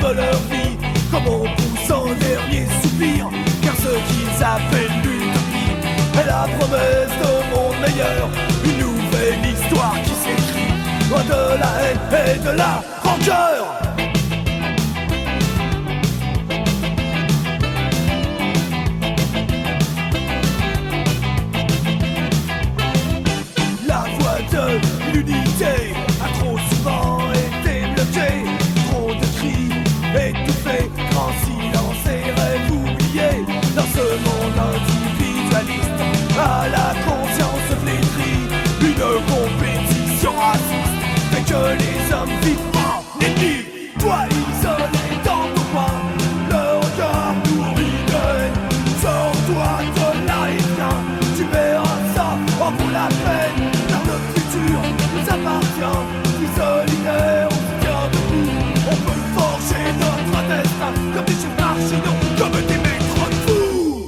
de leur vie, comme on pousse en dernier soupir, car ce qu'ils appellent l'utopie est la promesse d'un monde meilleur, une nouvelle histoire qui s'écrit, loin de la haine et de la rancœur. La voie de l'unité a trop souvent été bloquée, trop de cris étouffés, grand silence et rêves oubliés. Dans ce monde individualiste, à la conscience flétrie, une compétition raciste fait que les hommes vivent en ennemi. Toi isolé dans ton coin, le regard nourri de haine, sors-toi de là et viens, tu verras ça en vaut la peine. Car le futur nous appartient, si solidaires on se tient debout, on peut forger notre destin comme des chefs marginaux, comme des maîtres de fous.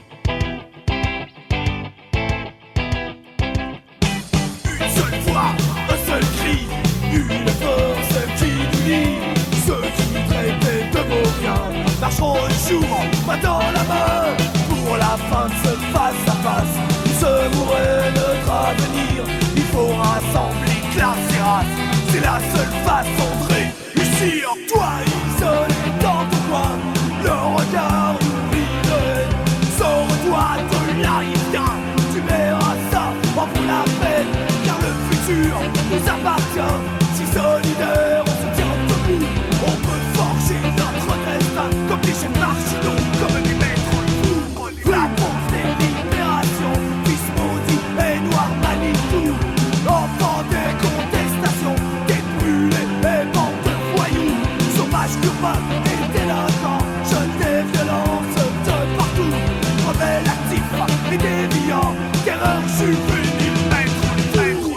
Une seule voix, un seul cri, une force qui nous lie. Ceux qui nous traitaient de vauriens marcheront un jour, main dans la main, pour la fin de ce face à face. Où se mourrait notre avenir, il faut rassembler classe et race, c'est la seule façon de réussir. Toi isolé dans ton coin, le regard nourri de haine, sors-toi de là et viens, tu verras ça en vaut la peine. Car le futur nous appartient, si solidaires on se tient debout, on peut forger notre destin comme des chefs marginaux, comme des maîtres de fous. La pauvre des libérations, fils maudit et noir Manitou, enfants des contestations, des brûlés et bandes de voyous, sauvages urbains et délinquants, jeunes des violences de partout, rebelles actifs et déviants, terreur juvénile, maîtres de fous.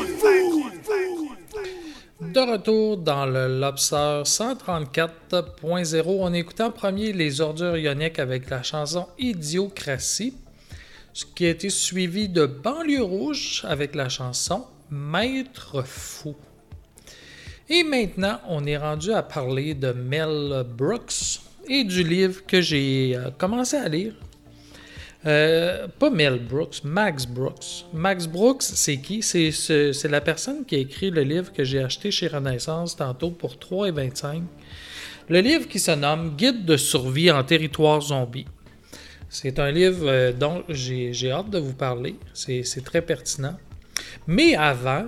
De retour dans le Lobster 134.0, on écoutait en premier les Ordures Ioniques avec la chanson Idiocratie, ce qui a été suivi de Banlieue Rouge avec la chanson Maître Fou. Et maintenant, on est rendu à parler de Mel Brooks et du livre que j'ai commencé à lire. Pas Mel Brooks, Max Brooks. Max Brooks, c'est qui? C'est la personne qui a écrit le livre que j'ai acheté chez Renaissance tantôt pour 3,25. Le livre qui se nomme Guide de survie en territoire zombie. C'est un livre dont j'ai hâte de vous parler. C'est très pertinent. Mais avant,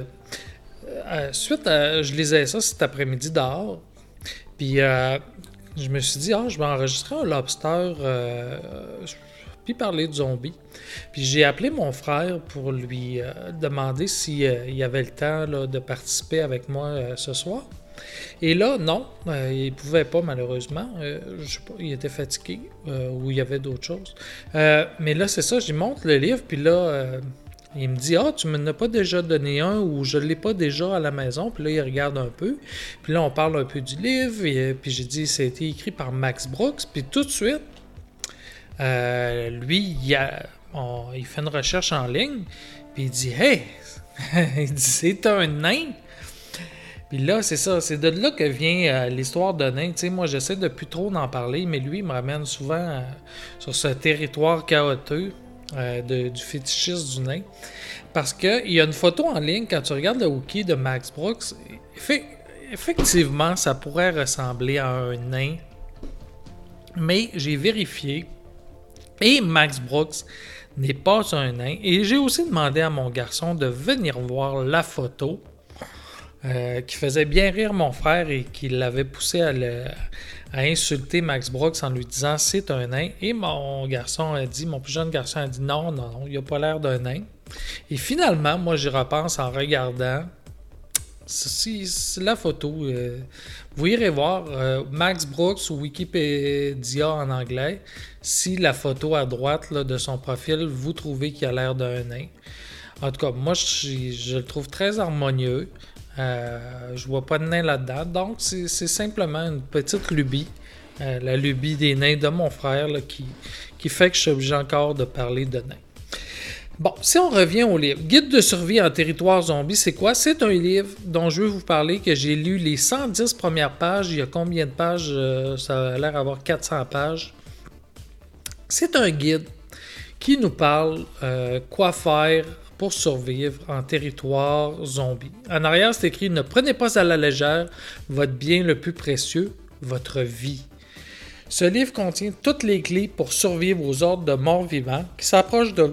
je lisais ça cet après-midi dehors. Puis je me suis dit, je vais enregistrer un Lobster... puis parler de zombies. Puis j'ai appelé mon frère pour lui demander s'il y avait le temps là, de participer avec moi ce soir. Et là, non, il pouvait pas malheureusement. Je sais pas, il était fatigué ou il y avait d'autres choses. Mais là, c'est ça, j'y montre le livre, puis là, il me dit « Ah, tu m'en as pas déjà donné un ou je l'ai pas déjà à la maison? » Puis là, il regarde un peu. Puis là, on parle un peu du livre. Et, puis j'ai dit « C'était écrit par Max Brooks. » Puis tout de suite, lui, il fait une recherche en ligne, puis il dit « Hey! » il dit « C'est un nain! » Puis là, c'est ça, c'est de là que vient l'histoire de nain. Tu sais, moi, j'essaie de plus trop d'en parler, mais lui, il me ramène souvent sur ce territoire chaotique du fétichisme du nain. Parce qu'il y a une photo en ligne, quand tu regardes le wiki de Max Brooks, effectivement, ça pourrait ressembler à un nain. Mais j'ai vérifié. Et Max Brooks n'est pas un nain. Et j'ai aussi demandé à mon garçon de venir voir la photo qui faisait bien rire mon frère et qui l'avait poussé à insulter Max Brooks en lui disant « c'est un nain ». Et mon plus jeune garçon a dit « non, il n'a pas l'air d'un nain ». Et finalement, moi j'y repense en regardant. C'est la photo. Vous irez voir Max Brooks ou Wikipédia en anglais. Si la photo à droite là, de son profil, vous trouvez qu'il a l'air d'un nain. En tout cas, moi, je le trouve très harmonieux. Je vois pas de nain là-dedans. Donc, c'est simplement une petite lubie. La lubie des nains de mon frère là, qui fait que je suis obligé encore de parler de nains. Bon, si on revient au livre, Guide de survie en territoire zombie, c'est quoi? C'est un livre dont je veux vous parler, que j'ai lu les 110 premières pages. Il y a combien de pages? Ça a l'air d'avoir 400 pages. C'est un guide qui nous parle quoi faire pour survivre en territoire zombie. En arrière, c'est écrit « Ne prenez pas à la légère votre bien le plus précieux, votre vie ». Ce livre contient toutes les clés pour survivre aux ordres de morts vivants qui s'approchent de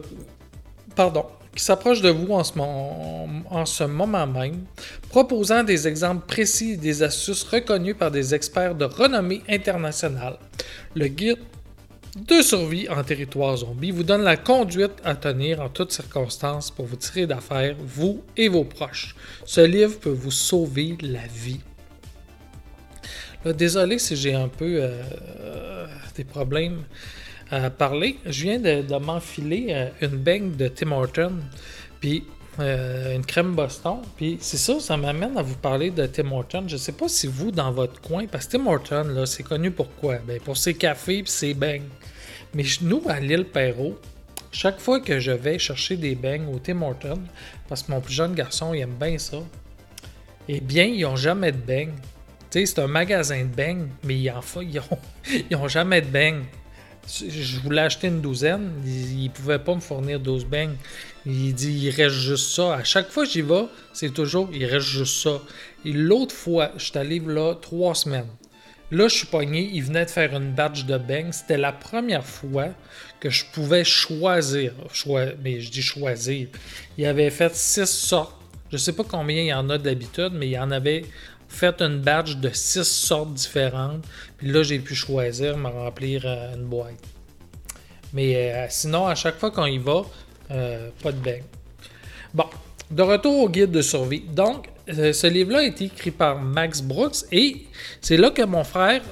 vous en ce moment même, proposant des exemples précis et des astuces reconnues par des experts de renommée internationale. Le guide de survie en territoire zombie vous donne la conduite à tenir en toutes circonstances pour vous tirer d'affaire, vous et vos proches. Ce livre peut vous sauver la vie. Là, désolé si j'ai un peu des problèmes à parler. Je viens de m'enfiler une beigne de Tim Hortons, puis une crème Boston. Puis c'est ça m'amène à vous parler de Tim Hortons. Je ne sais pas si vous, dans votre coin, parce que Tim Hortons, là, c'est connu pour quoi? Ben, pour ses cafés et ses beignes. Mais nous, à l'île Perrault, chaque fois que je vais chercher des beignes au Tim Hortons, parce que mon plus jeune garçon, il aime bien ça, eh bien, ils n'ont jamais de beignes. Tu sais, c'est un magasin de beignes, mais ils n'ont jamais de beignes. Je voulais acheter une douzaine, il ne pouvait pas me fournir 12 beignes. Il dit, il reste juste ça. À chaque fois que j'y vais, c'est toujours, il reste juste ça. Et l'autre fois, je suis allé là 3 semaines. Là, je suis pogné, il venait de faire une batch de beignes. C'était la première fois que je pouvais choisir. Mais je dis choisir. Il avait fait 6 sortes. Je ne sais pas combien il y en a d'habitude, mais il y en avait fait une batch de 6 sortes différentes. Puis là, j'ai pu choisir, me remplir une boîte. Mais sinon, à chaque fois qu'on y va, pas de beignes. Bon, de retour au guide de survie. Donc, ce livre-là a été écrit par Max Brooks et c'est là que mon frère,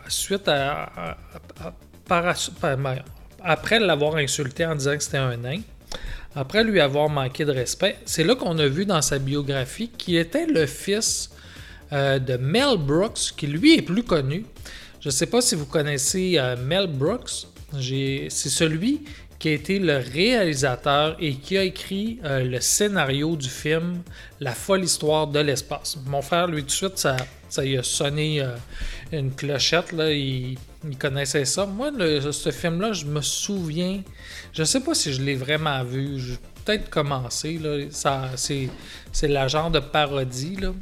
après l'avoir insulté en disant que c'était un nain, après lui avoir manqué de respect, c'est là qu'on a vu dans sa biographie qu'il était le fils de Mel Brooks, qui lui est plus connu. Je ne sais pas si vous connaissez Mel Brooks. C'est celui qui a été le réalisateur et qui a écrit le scénario du film La folle histoire de l'espace. Mon frère, lui, tout de suite, ça lui a sonné une clochette. Là, il connaissait ça. Moi, ce film-là, je me souviens... Je ne sais pas si je l'ai vraiment vu. J'ai peut-être commencé. Là, c'est la genre de parodie là,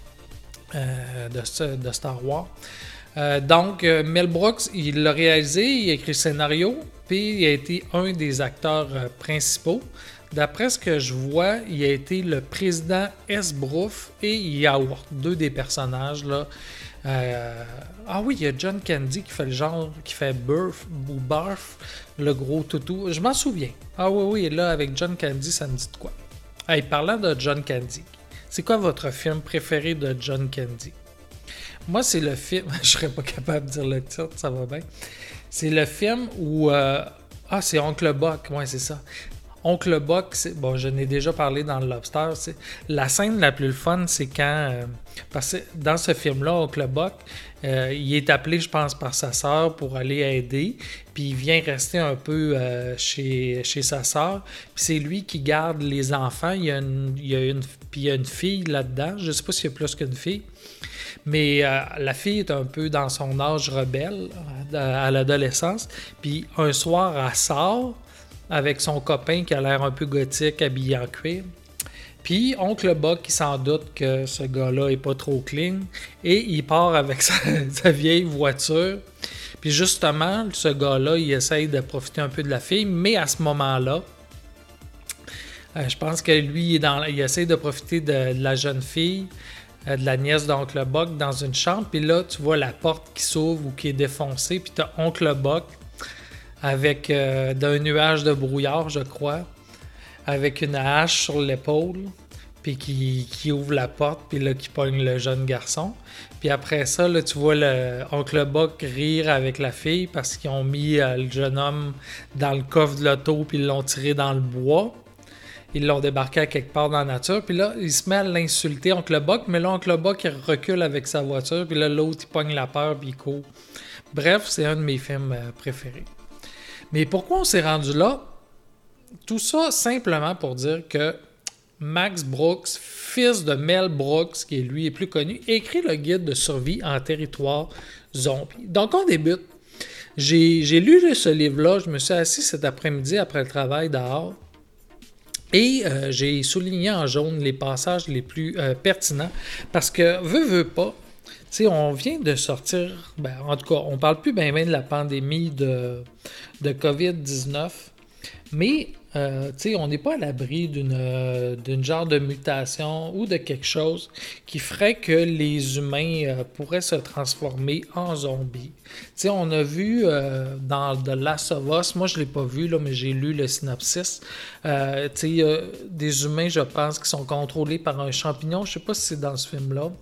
de Star Wars. Donc, Mel Brooks, il l'a réalisé, il a écrit le scénario, puis il a été un des acteurs principaux. D'après ce que je vois, il a été le président Esbrouf et Yaourt, 2 des personnages. Là. Ah oui, il y a John Candy qui fait le genre, qui fait Burf ou Barf, le gros toutou. Je m'en souviens. Ah oui, là, avec John Candy, ça me dit de quoi? Hey, parlant de John Candy, c'est quoi votre film préféré de John Candy? Moi, c'est le film... Je serais pas capable de dire le titre, ça va bien. C'est le film où... c'est Oncle Buck. Ouais, c'est ça. Oncle Buck, bon, je n'ai déjà parlé dans le Lobster. La scène la plus fun, c'est quand... parce que dans ce film-là, Oncle Buck, il est appelé, je pense, par sa sœur pour aller aider. Puis il vient rester un peu chez sa sœur. Puis c'est lui qui garde les enfants. Il y a une fille là-dedans. Je ne sais pas s'il y a plus qu'une fille. Mais la fille est un peu dans son âge rebelle à l'adolescence. Puis un soir, elle sort avec son copain qui a l'air un peu gothique, habillé en cuir. Puis Oncle Buck, qui s'en doute que ce gars-là est pas trop clean, et il part avec sa vieille voiture. Puis justement, ce gars-là, il essaye de profiter un peu de la fille, mais à ce moment-là, je pense que lui, il essaye de profiter de la jeune fille, de la nièce d'Oncle Buck dans une chambre. Puis là, tu vois la porte qui s'ouvre ou qui est défoncée, puis tu as Oncle Buck avec d'un nuage de brouillard, je crois, avec une hache sur l'épaule, puis qui ouvre la porte, puis là, qui pogne le jeune garçon. Puis après ça, là, tu vois Oncle Buck rire avec la fille parce qu'ils ont mis le jeune homme dans le coffre de l'auto, puis ils l'ont tiré dans le bois. Ils l'ont débarqué à quelque part dans la nature. Puis là, il se met à l'insulter, Oncle Buck, mais là, Oncle Buck, il recule avec sa voiture, puis là, l'autre, il pogne la peur, puis il court. Bref, c'est un de mes films préférés. Mais pourquoi on s'est rendu là? tout ça simplement pour dire que Max Brooks, fils de Mel Brooks, qui lui est plus connu, écrit le guide de survie en territoire zombie. Donc on débute. J'ai lu ce livre-là, je me suis assis cet après-midi après le travail dehors et j'ai souligné en jaune les passages les plus pertinents parce que, veux pas, on vient de sortir, en tout cas, on parle plus bien de la pandémie de COVID-19, mais on n'est pas à l'abri d'une genre de mutation ou de quelque chose qui ferait que les humains pourraient se transformer en zombies. On a vu dans The Last of Us, moi je ne l'ai pas vu, là, mais j'ai lu le synopsis, des humains, je pense, qui sont contrôlés par un champignon. Je ne sais pas si c'est dans ce film-là.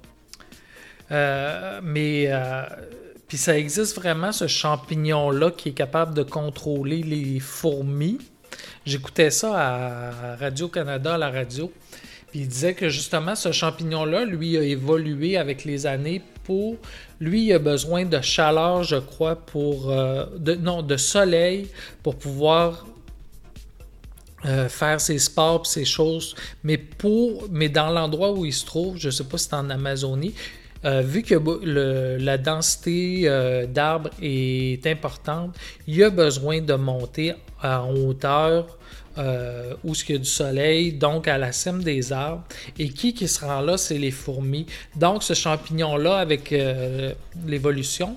Puis ça existe vraiment, ce champignon-là qui est capable de contrôler les fourmis. J'écoutais ça à Radio-Canada, à la radio, puis il disait que justement ce champignon-là, lui, a évolué avec les années lui, il a besoin de chaleur, je crois, de soleil pour pouvoir faire ses sports et ses choses, mais dans l'endroit où il se trouve, je ne sais pas si c'est en Amazonie, vu que la densité d'arbres est importante, il a besoin de monter en hauteur où il y a du soleil, donc à la cime des arbres. Et qui se rend là, c'est les fourmis. Donc ce champignon-là, avec l'évolution,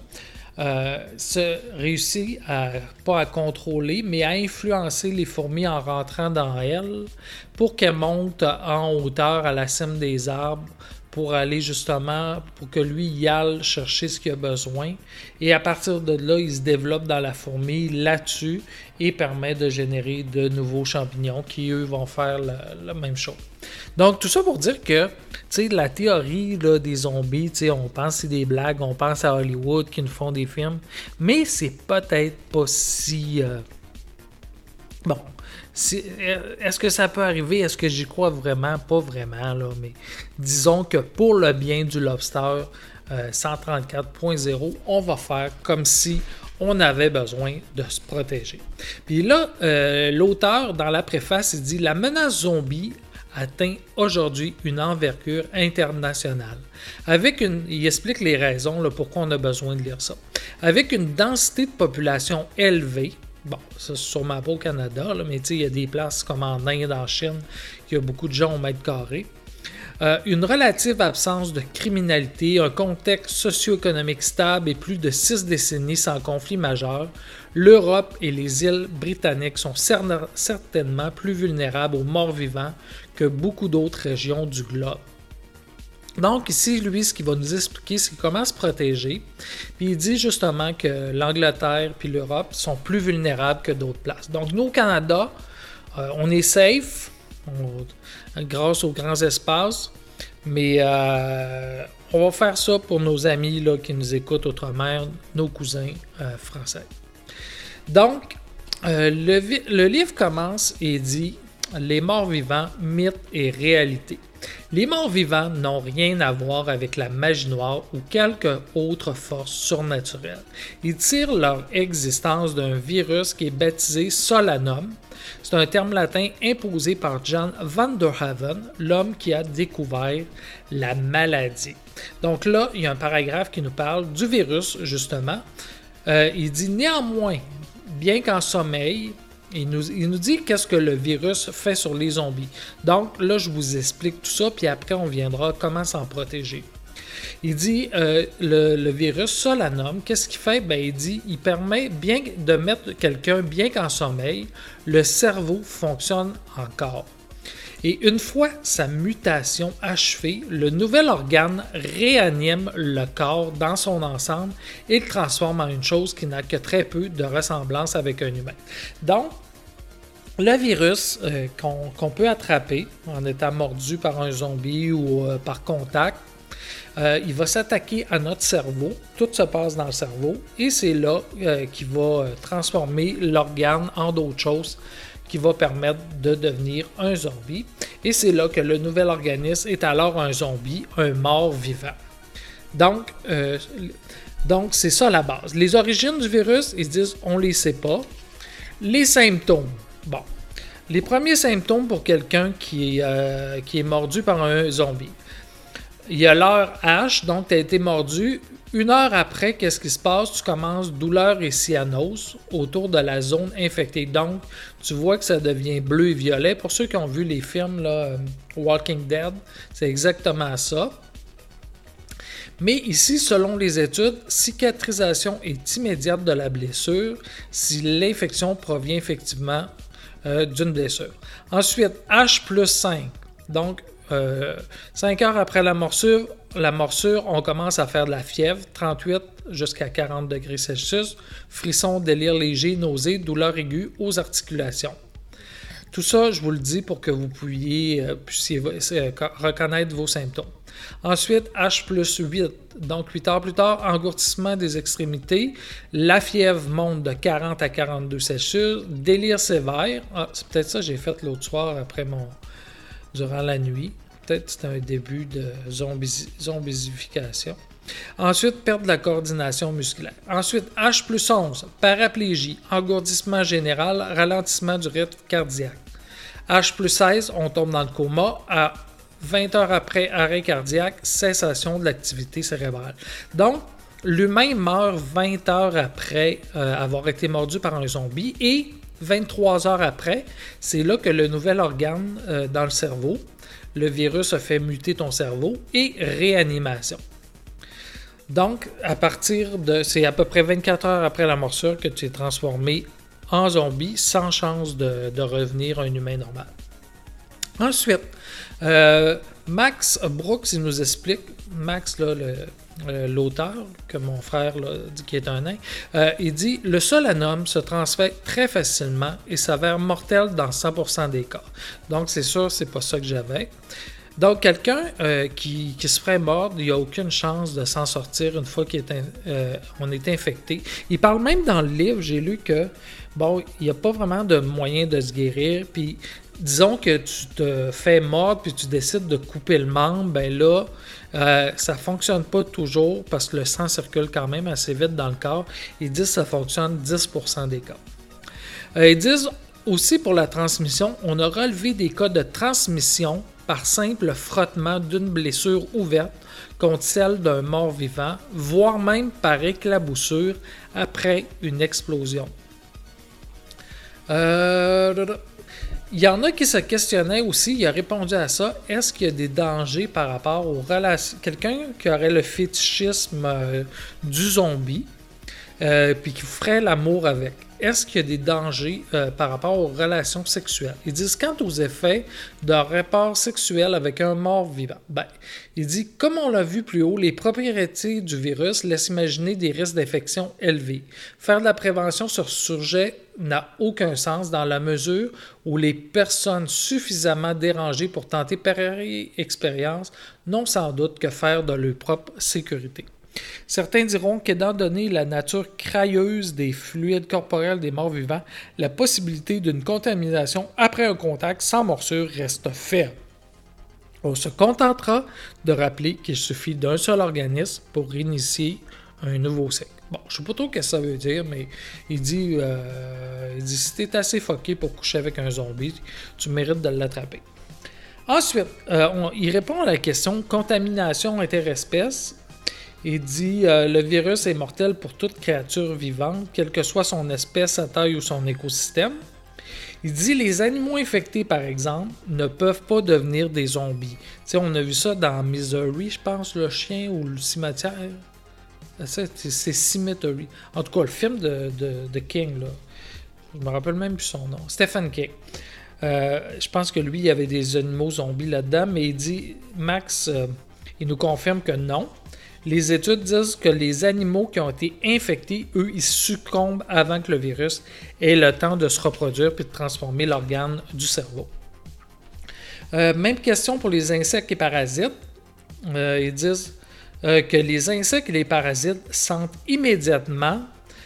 réussit pas à contrôler, mais à influencer les fourmis en rentrant dans elles pour qu'elles montent en hauteur à la cime des arbres, pour aller justement, pour que lui y aille chercher ce qu'il a besoin. Et à partir de là, il se développe dans la fourmi, là-dessus, et permet de générer de nouveaux champignons qui, eux, vont faire la même chose. Donc, tout ça pour dire que, la théorie là, des zombies, on pense que c'est des blagues, on pense à Hollywood qui nous font des films, mais c'est peut-être pas si... Bon, est-ce que ça peut arriver? Est-ce que j'y crois vraiment? Pas vraiment, là, mais disons que pour le bien du Lobster 134.0, on va faire comme si on avait besoin de se protéger. Puis là, l'auteur, dans la préface, il dit « La menace zombie atteint aujourd'hui une envergure internationale. » Il explique les raisons là, pourquoi on a besoin de lire ça. Avec une densité de population élevée, bon, ça c'est sûrement pas au Canada, là, mais il y a des places comme en Inde, en Chine, qui a beaucoup de gens au mètre carré. Une relative absence de criminalité, un contexte socio-économique stable et plus de 6 décennies sans conflit majeur, l'Europe et les îles britanniques sont certainement plus vulnérables aux morts-vivants que beaucoup d'autres régions du globe. Donc ici, lui, ce qu'il va nous expliquer, c'est comment se protéger. Puis il dit justement que l'Angleterre et l'Europe sont plus vulnérables que d'autres places. Donc nous, au Canada, on est safe grâce aux grands espaces, mais on va faire ça pour nos amis là, qui nous écoutent outre-mer, nos cousins français. Donc, le livre commence et dit « Les morts-vivants, mythes et réalité ». Les morts-vivants n'ont rien à voir avec la magie noire ou quelque autre force surnaturelle. Ils tirent leur existence d'un virus qui est baptisé Solanum. C'est un terme latin imposé par John Van der Haven, l'homme qui a découvert la maladie. Donc là, il y a un paragraphe qui nous parle du virus, justement. Il dit « Néanmoins, bien qu'en sommeil, il nous dit qu'est-ce que le virus fait sur les zombies. » Donc là, je vous explique tout ça, puis après, on viendra comment s'en protéger. Il dit, le virus Solanum, qu'est-ce qu'il fait? Il dit, il permet bien de mettre quelqu'un bien qu'en sommeil, le cerveau fonctionne encore. Et une fois sa mutation achevée, le nouvel organe réanime le corps dans son ensemble et le transforme en une chose qui n'a que très peu de ressemblance avec un humain. Donc, le virus qu'on peut attraper en étant mordu par un zombie ou par contact, il va s'attaquer à notre cerveau, tout se passe dans le cerveau, et c'est là qu'il va transformer l'organe en d'autres choses qui va permettre de devenir un zombie. Et c'est là que le nouvel organisme est alors un zombie, un mort vivant. Donc c'est ça la base. Les origines du virus, ils se disent, on ne les sait pas. Les symptômes, bon, Les premiers symptômes pour quelqu'un qui est mordu par un zombie. Il y a l'heure H, donc tu as été mordu. 1 heure après, qu'est-ce qui se passe? Tu commences douleur et cyanose autour de la zone infectée. Donc, tu vois que ça devient bleu et violet. Pour ceux qui ont vu les films là, Walking Dead, c'est exactement ça. Mais ici, selon les études, cicatrisation est immédiate de la blessure si l'infection provient effectivement d'une blessure. Ensuite, H plus 5. Donc, 5 heures après la morsure, on commence à faire de la fièvre, 38 jusqu'à 40 degrés Celsius, frissons, délire léger, nausées, douleurs aiguës aux articulations. Tout ça, je vous le dis pour que vous puissiez reconnaître vos symptômes. Ensuite, H plus 8, donc 8 heures plus tard, engourdissement des extrémités, la fièvre monte de 40 à 42 Celsius, délire sévère, c'est peut-être ça que j'ai fait l'autre soir durant la nuit. Peut-être que c'était un début de zombisification. Ensuite, perte de la coordination musculaire. Ensuite, H plus 11, paraplégie, engourdissement général, ralentissement du rythme cardiaque. H plus 16, on tombe dans le coma. À 20 heures après arrêt cardiaque, cessation de l'activité cérébrale. Donc, l'humain meurt 20 heures après avoir été mordu par un zombie et 23 heures après, c'est là que le nouvel organe dans le cerveau, le virus a fait muter ton cerveau et réanimation. Donc, c'est à peu près 24 heures après la morsure que tu es transformé en zombie sans chance de revenir un humain normal. Ensuite, Max Brooks, il nous explique, Max, là, l'auteur, que mon frère là, dit qu'il est un nain, il dit « Le solanum se transfère très facilement et s'avère mortel dans 100% des cas. » Donc, c'est sûr, c'est pas ça que j'avais. Donc, quelqu'un qui se ferait mordre, il n'y a aucune chance de s'en sortir une fois qu'on est infecté. Il parle même dans le livre, j'ai lu que, bon, il n'y a pas vraiment de moyen de se guérir, puis disons que tu te fais mordre puis tu décides de couper le membre, ben là, ça ne fonctionne pas toujours parce que le sang circule quand même assez vite dans le corps. Ils disent que ça fonctionne 10% des cas. Ils disent aussi pour la transmission, on a relevé des cas de transmission par simple frottement d'une blessure ouverte contre celle d'un mort-vivant, voire même par éclaboussure après une explosion. Il y en a qui se questionnaient aussi, il a répondu à ça, est-ce qu'il y a des dangers par rapport aux relations... Quelqu'un qui aurait le fétichisme du zombie, puis qui ferait l'amour avec, est-ce qu'il y a des dangers par rapport aux relations sexuelles? Ils disent, quant aux effets d'un rapport sexuel avec un mort-vivant, ben, il dit, comme on l'a vu plus haut, les propriétés du virus laissent imaginer des risques d'infection élevés. Faire de la prévention sur ce sujet n'a aucun sens dans la mesure où les personnes suffisamment dérangées pour tenter pareille expérience n'ont sans doute que faire de leur propre sécurité. Certains diront qu'étant donné la nature crayeuse des fluides corporels des morts vivants, la possibilité d'une contamination après un contact sans morsure reste faible. On se contentera de rappeler qu'il suffit d'un seul organisme pour initier un nouveau cycle. Bon, je ne sais pas trop ce que ça veut dire, mais il dit si tu es assez fucké pour coucher avec un zombie, tu mérites de l'attraper. Ensuite, il répond à la question contamination interespèce. Il dit le virus est mortel pour toute créature vivante, quelle que soit son espèce, sa taille ou son écosystème. Il dit les animaux infectés, par exemple, ne peuvent pas devenir des zombies. T'sais, on a vu ça dans Misery, je pense, le chien ou le cimetière. C'est Cemetery. En tout cas, le film de King, là. Je me rappelle même plus son nom. Stephen King. Je pense que lui, il y avait des animaux zombies là-dedans, mais il dit, Max, il nous confirme que non. Les études disent que les animaux qui ont été infectés, eux, ils succombent avant que le virus ait le temps de se reproduire puis de transformer l'organe du cerveau. Même question pour les insectes et parasites. Ils disent que les insectes et les parasites sentent immédiatement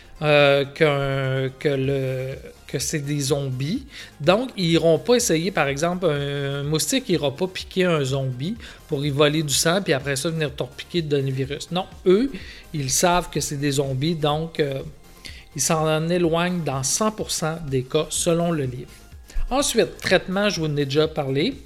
que c'est des zombies. Donc, ils n'iront pas essayer, par exemple, un moustique n'ira pas piquer un zombie pour y voler du sang, puis après ça, venir te repiquer de donner le virus. Non, eux, ils savent que c'est des zombies, donc ils s'en éloignent dans 100% des cas, selon le livre. Ensuite, traitement, je vous en ai déjà parlé.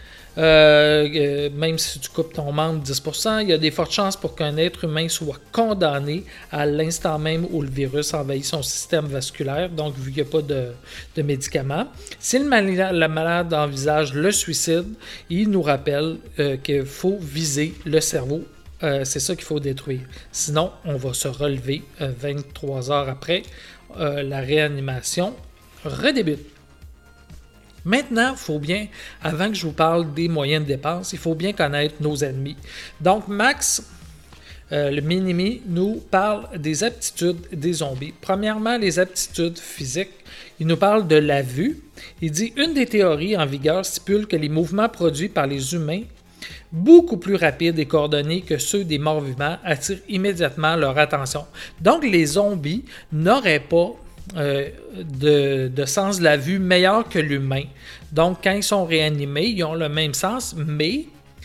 Même si tu coupes ton membre 10%, il y a des fortes chances pour qu'un être humain soit condamné à l'instant même où le virus envahit son système vasculaire, donc vu qu'il n'y a pas de médicaments. Si le malade envisage le suicide, il nous rappelle qu'il faut viser le cerveau. C'est ça qu'il faut détruire. Sinon, on va se relever 23 heures après. La réanimation redébute. Maintenant, avant que je vous parle des moyens de dépense, il faut bien connaître nos ennemis. Donc, Max, le Minimi, nous parle des aptitudes des zombies. Premièrement, les aptitudes physiques. Il nous parle de la vue. Il dit « Une des théories en vigueur stipule que les mouvements produits par les humains, beaucoup plus rapides et coordonnés que ceux des morts-vivants, attirent immédiatement leur attention. » Donc, les zombies n'auraient pas de sens de la vue meilleur que l'humain. Donc, quand ils sont réanimés, ils ont le même sens, mais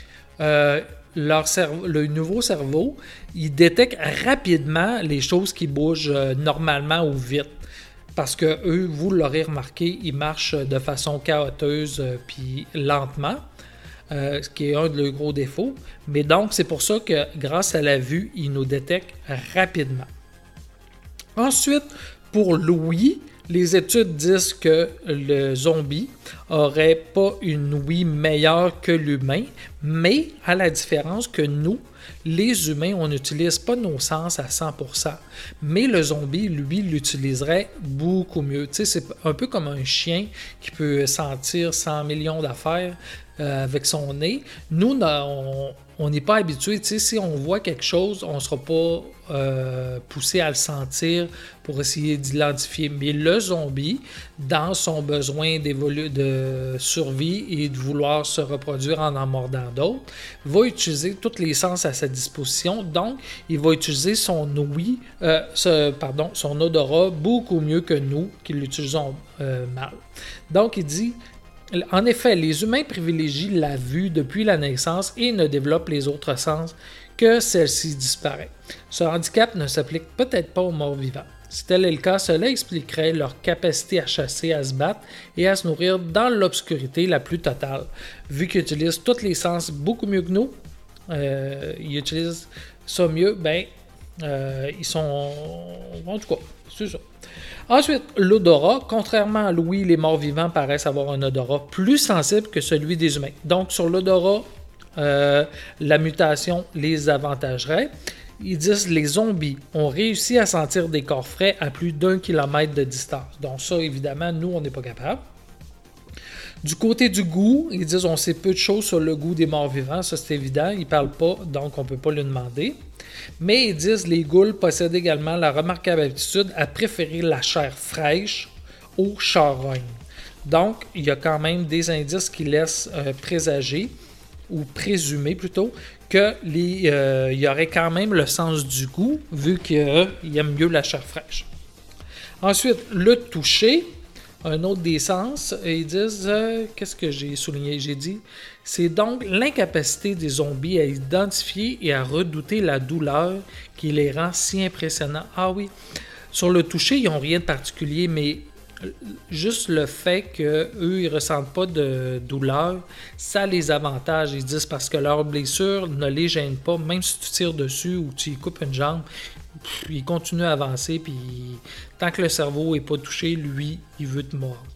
le nouveau cerveau, il détecte rapidement les choses qui bougent normalement ou vite. Parce que eux, vous l'aurez remarqué, ils marchent de façon chaoteuse puis lentement, ce qui est un de leurs gros défauts. Mais donc, c'est pour ça que grâce à la vue, ils nous détectent rapidement. Ensuite, pour l'ouïe, les études disent que le zombie n'aurait pas une ouïe meilleure que l'humain, mais à la différence que nous, les humains, on n'utilise pas nos sens à 100%. Mais le zombie, lui, l'utiliserait beaucoup mieux. Tu sais, c'est un peu comme un chien qui peut sentir 100 millions d'affaires avec son nez. Nous, on n'est pas habitué. Tu sais, si on voit quelque chose, on ne sera pas poussé à le sentir pour essayer d'identifier. Mais le zombie, dans son besoin de survie et de vouloir se reproduire en mordant d'autres, va utiliser tous les sens à sa disposition. Donc, il va utiliser son ouïe, son odorat beaucoup mieux que nous qui l'utilisons mal. Donc, il dit... En effet, les humains privilégient la vue depuis la naissance et ne développent les autres sens que celle-ci disparaît. Ce handicap ne s'applique peut-être pas aux morts-vivants. Si tel est le cas, cela expliquerait leur capacité à chasser, à se battre et à se nourrir dans l'obscurité la plus totale. Vu qu'ils utilisent tous les sens beaucoup mieux que nous, ils utilisent ça mieux, ils sont... En tout cas, c'est ça. Ensuite, l'odorat. Contrairement à l'ouïe, les morts-vivants paraissent avoir un odorat plus sensible que celui des humains. Donc, sur l'odorat, la mutation les avantagerait. Ils disent que les zombies ont réussi à sentir des corps frais à plus d'1 kilomètre de distance. Donc ça, évidemment, nous, on n'est pas capable. Du côté du goût, ils disent on sait peu de choses sur le goût des morts-vivants. Ça, c'est évident. Ils ne parlent pas, donc on ne peut pas le demander. Mais ils disent que les ghouls possèdent également la remarquable aptitude à préférer la chair fraîche aux charognes. Donc, il y a quand même des indices qui laissent présager, ou présumer plutôt, qu'il y aurait quand même le sens du goût, vu qu'ils aiment mieux la chair fraîche. Ensuite, le toucher, un autre des sens, ils disent, qu'est-ce que j'ai souligné? J'ai dit, c'est donc l'incapacité des zombies à identifier et à redouter la douleur qui les rend si impressionnants. Ah oui, sur le toucher, ils n'ont rien de particulier, mais juste le fait qu'eux, ils ne ressentent pas de douleur, ça les avantage. Ils disent parce que leur blessure ne les gêne pas, même si tu tires dessus ou tu y coupes une jambe, il continue à avancer, puis tant que le cerveau n'est pas touché, lui, il veut te mordre.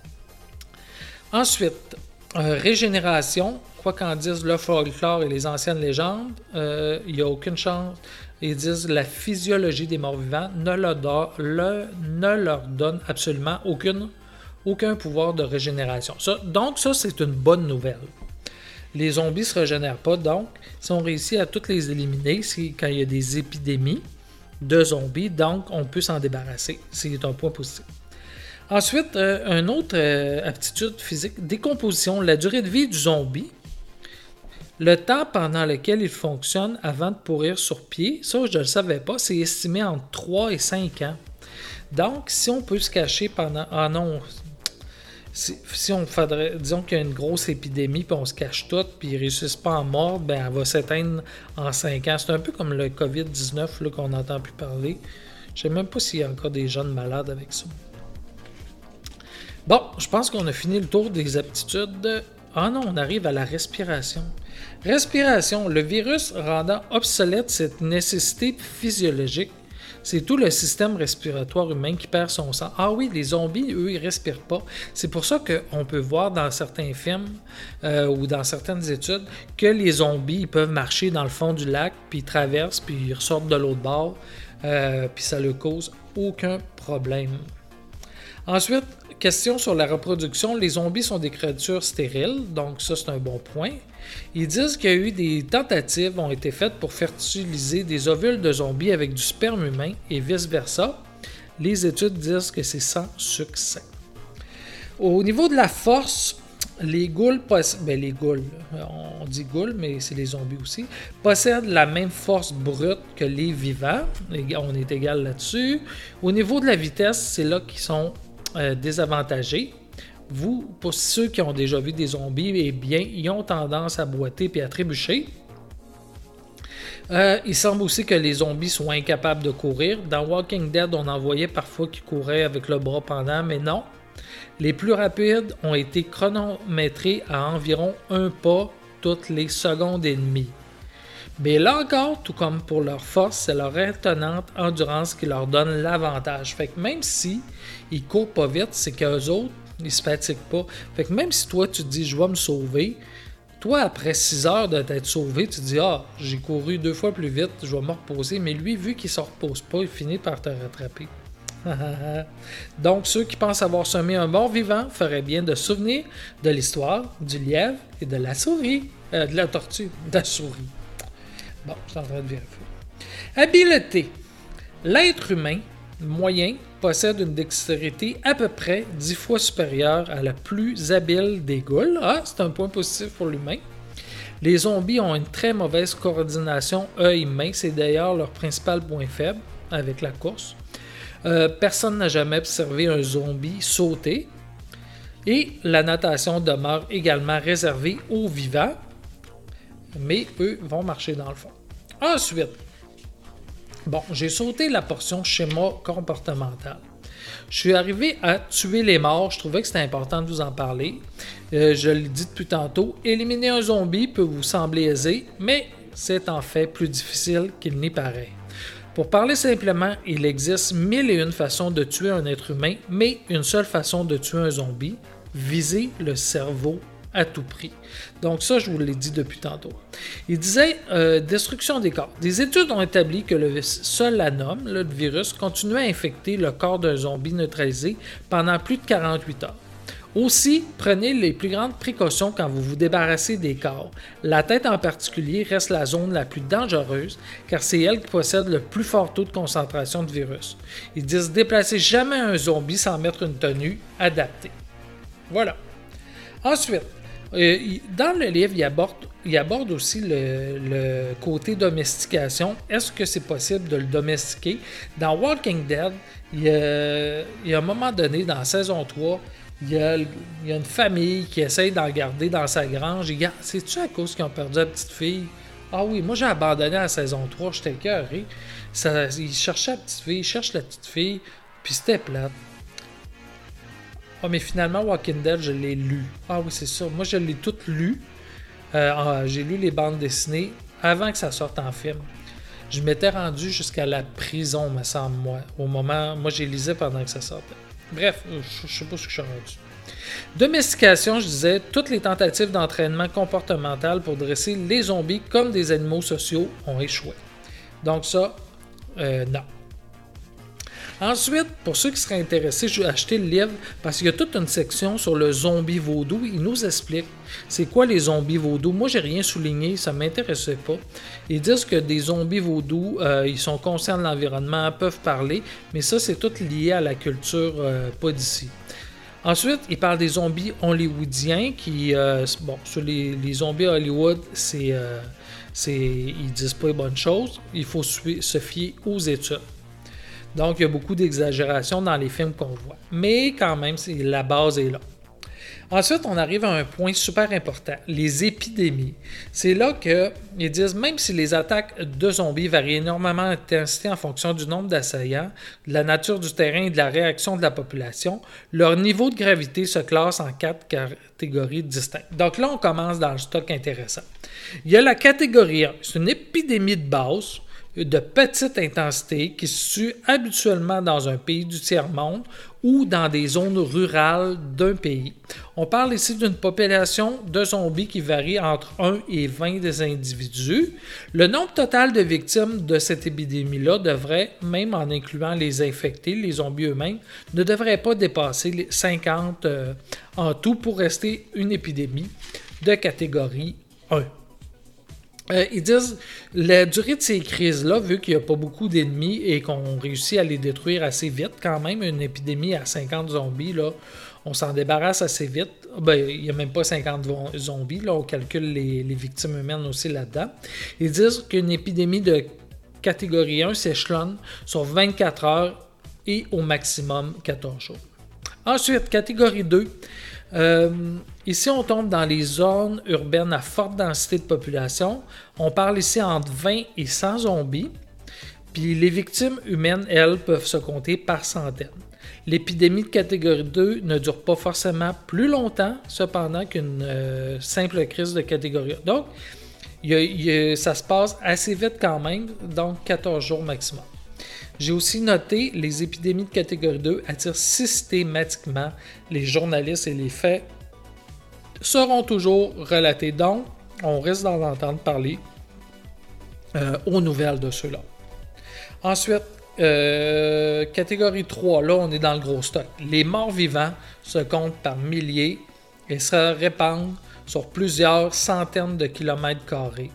Ensuite, régénération, quoi qu'en disent le folklore et les anciennes légendes, il n'y a aucune chance. Ils disent la physiologie des morts-vivants ne leur donne absolument aucun pouvoir de régénération. Donc ça, c'est une bonne nouvelle. Les zombies ne se régénèrent pas, donc si on réussit à toutes les éliminer, c'est quand il y a des épidémies de zombies, donc on peut s'en débarrasser. C'est un point positif. Ensuite, une autre aptitude physique, décomposition, la durée de vie du zombie, le temps pendant lequel il fonctionne avant de pourrir sur pied, ça je ne le savais pas, c'est estimé entre 3 et 5 ans. Donc, si on peut se cacher pendant... Ah non, si on faudrait... Disons qu'il y a une grosse épidémie, puis on se cache tout, puis ils ne réussissent pas à mordre, ben elle va s'éteindre en 5 ans. C'est un peu comme le COVID-19 là, qu'on n'entend plus parler. Je ne sais même pas s'il y a encore des jeunes malades avec ça. Bon, je pense qu'on a fini le tour des aptitudes. Ah non, on arrive à la respiration. Respiration, le virus rendant obsolète cette nécessité physiologique. C'est tout le système respiratoire humain qui perd son sang. Ah oui, les zombies, eux, ils respirent pas. C'est pour ça qu'on peut voir dans certains films ou dans certaines études que les zombies, ils peuvent marcher dans le fond du lac, puis ils traversent, puis ils ressortent de l'autre bord, puis ça ne cause aucun problème. Ensuite, question sur la reproduction. Les zombies sont des créatures stériles, donc ça, c'est un bon point. Ils disent qu'il y a eu des tentatives ont été faites pour fertiliser des ovules de zombies avec du sperme humain et vice-versa. Les études disent que c'est sans succès. Au niveau de la force, les ghouls on dit ghouls, mais c'est les zombies aussi, possèdent la même force brute que les vivants. On est égal là-dessus. Au niveau de la vitesse, c'est là qu'ils sont désavantagés. Vous, pour ceux qui ont déjà vu des zombies, eh bien, ils ont tendance à boiter et à trébucher. Il semble aussi que les zombies soient incapables de courir. Dans Walking Dead, on en voyait parfois qui couraient avec le bras pendant, mais non. Les plus rapides ont été chronométrés à environ 1 pas toutes les secondes et demie. Mais là encore, tout comme pour leur force, c'est leur étonnante endurance qui leur donne l'avantage. Fait que même si ils courent pas vite, c'est qu'eux autres, ils se fatiguent pas. Fait que même si toi, tu te dis « je vais me sauver », toi, après 6 heures de t'être sauvé, tu te dis « ah, j'ai couru 2 fois plus vite, je vais me reposer ». Mais lui, vu qu'il ne se repose pas, il finit par te rattraper. Donc, ceux qui pensent avoir semé un mort vivant feraient bien de se souvenir de l'histoire du lièvre et de la souris. De la tortue, de la souris. Bon, je suis en train de vérifier. Habileté. L'être humain moyen possède une dextérité à peu près 10 fois supérieure à la plus habile des ghouls. Ah, c'est un point positif pour l'humain. Les zombies ont une très mauvaise coordination œil-main. C'est d'ailleurs leur principal point faible avec la course. Personne n'a jamais observé un zombie sauter. Et la natation demeure également réservée aux vivants. Mais eux vont marcher dans le fond. Ensuite, bon, j'ai sauté la portion schéma comportemental. Je suis arrivé à tuer les morts. Je trouvais que c'était important de vous en parler. Je l'ai dit depuis tantôt, éliminer un zombie peut vous sembler aisé, mais c'est en fait plus difficile qu'il n'y paraît. Pour parler simplement, il existe 1001 façons de tuer un être humain, mais une seule façon de tuer un zombie, viser le cerveau à tout prix. Donc ça, je vous l'ai dit depuis tantôt. Il disait destruction des corps. Des études ont établi que le solanum, le virus, continuait à infecter le corps d'un zombie neutralisé pendant plus de 48 heures. Aussi, prenez les plus grandes précautions quand vous vous débarrassez des corps. La tête en particulier reste la zone la plus dangereuse car c'est elle qui possède le plus fort taux de concentration de virus. Ils disent déplacez jamais un zombie sans mettre une tenue adaptée. Voilà. Ensuite, dans le livre, il aborde aussi le côté domestication. Est-ce que c'est possible de le domestiquer? Dans Walking Dead, il y a un moment donné, dans la saison 3, il y a une famille qui essaye d'en garder dans sa grange. C'est-tu à cause qu'ils ont perdu la petite fille? Ah oui, moi j'ai abandonné à la saison 3, j'étais écœuré. Ils cherchaient la petite fille, ils cherchent la petite fille, puis c'était plate. Ah, mais finalement, Walking Dead, je l'ai lu. Ah oui, c'est ça. Moi, je l'ai tout lu. J'ai lu les bandes dessinées avant que ça sorte en film. Je m'étais rendu jusqu'à la prison, me semble, moi. Au moment... Moi, j'ai lisé pendant que ça sortait. Bref, je sais pas ce que je suis rendu. Domestication, je disais, toutes les tentatives d'entraînement comportemental pour dresser les zombies comme des animaux sociaux ont échoué. Donc ça, non. Ensuite, pour ceux qui seraient intéressés, je vais acheter le livre parce qu'il y a toute une section sur le zombie vaudou. Il nous explique c'est quoi les zombies vaudou. Moi, j'ai rien souligné, ça ne m'intéressait pas. Ils disent que des zombies vaudou, ils sont conscients de l'environnement, peuvent parler, mais ça, c'est tout lié à la culture pas d'ici. Ensuite, il parle des zombies hollywoodiens qui, bon, sur les zombies à Hollywood, ils disent pas les bonnes choses. Il faut se fier aux études. Donc, il y a beaucoup d'exagération dans les films qu'on voit. Mais quand même, la base est là. Ensuite, on arrive à un point super important, les épidémies. C'est là qu'ils disent, même si les attaques de zombies varient énormément d'intensité en fonction du nombre d'assaillants, de la nature du terrain et de la réaction de la population, leur niveau de gravité se classe en 4 catégories distinctes. Donc là, on commence dans le stock intéressant. Il y a la catégorie 1, c'est une épidémie de base, de petite intensité qui se situe habituellement dans un pays du tiers-monde ou dans des zones rurales d'un pays. On parle ici d'une population de zombies qui varie entre 1 et 20 des individus. Le nombre total de victimes de cette épidémie-là devrait, même en incluant les infectés, les zombies eux-mêmes, ne devrait pas dépasser les 50 en tout pour rester une épidémie de catégorie 1. Ils disent la durée de ces crises-là, vu qu'il n'y a pas beaucoup d'ennemis et qu'on réussit à les détruire assez vite, quand même, une épidémie à 50 zombies, là, on s'en débarrasse assez vite. Il n'y a même pas 50 zombies, là, on calcule les victimes humaines aussi là-dedans. Ils disent qu'une épidémie de catégorie 1 s'échelonne sur 24 heures et au maximum 14 jours. Ensuite, catégorie 2. Ici, on tombe dans les zones urbaines à forte densité de population. On parle ici entre 20 et 100 zombies. Puis les victimes humaines, elles, peuvent se compter par centaines. L'épidémie de catégorie 2 ne dure pas forcément plus longtemps, cependant, qu'une simple crise de catégorie 1. Donc, ça se passe assez vite quand même, donc 14 jours maximum. J'ai aussi noté les épidémies de catégorie 2 attirent systématiquement les journalistes et les faits seront toujours relatés. Donc, on risque d'en entendre parler aux nouvelles de ceux-là. Ensuite, catégorie 3, là, on est dans le gros stock. Les morts vivants se comptent par milliers et se répandent sur plusieurs centaines de kilomètres carrés.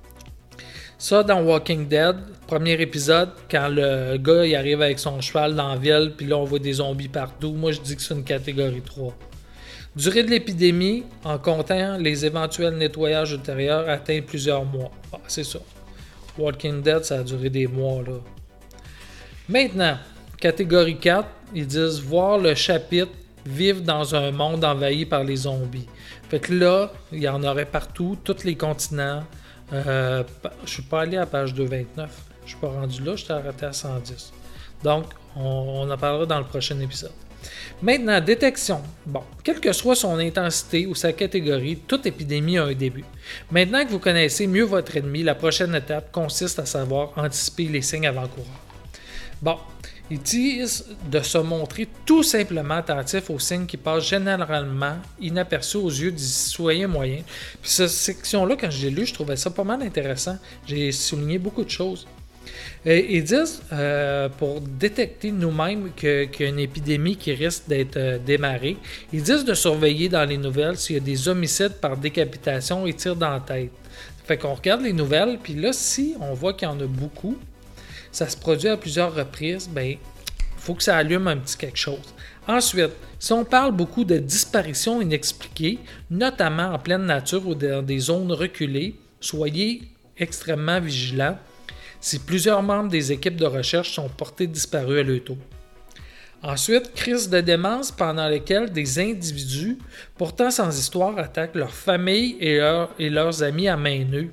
Ça, dans Walking Dead, premier épisode, quand le gars il arrive avec son cheval dans la ville, puis là, on voit des zombies partout. Moi, je dis que c'est une catégorie 3. Durée de l'épidémie, en comptant les éventuels nettoyages ultérieurs, atteint plusieurs mois. Ah, c'est ça. Walking Dead, ça a duré des mois, là. Maintenant, catégorie 4, ils disent voir le chapitre vivre dans un monde envahi par les zombies. Fait que là, il y en aurait partout, tous les continents. Je suis pas allé à page 229. Je suis pas rendu là, je t'ai arrêté à 110. Donc, on en parlera dans le prochain épisode. Maintenant, détection. Bon, quelle que soit son intensité ou sa catégorie, toute épidémie a un début. Maintenant que vous connaissez mieux votre ennemi, la prochaine étape consiste à savoir anticiper les signes avant-coureurs. Bon, ils disent de se montrer tout simplement attentif aux signes qui passent généralement inaperçus aux yeux des citoyens moyens. Puis cette section-là, quand je l'ai lu, je trouvais ça pas mal intéressant. J'ai souligné beaucoup de choses. Ils disent, pour détecter nous-mêmes qu'il y a une épidémie qui risque d'être démarrée, ils disent de surveiller dans les nouvelles s'il y a des homicides par décapitation et tirs dans la tête. Fait qu'on regarde les nouvelles, puis là, si on voit qu'il y en a beaucoup, ça se produit à plusieurs reprises, ben, il faut que ça allume un petit quelque chose. Ensuite, si on parle beaucoup de disparitions inexpliquées, notamment en pleine nature ou dans des zones reculées, soyez extrêmement vigilants si plusieurs membres des équipes de recherche sont portés disparus à leur tour. Ensuite, crise de démence pendant laquelle des individus, pourtant sans histoire, attaquent leur famille et leurs amis à main nue.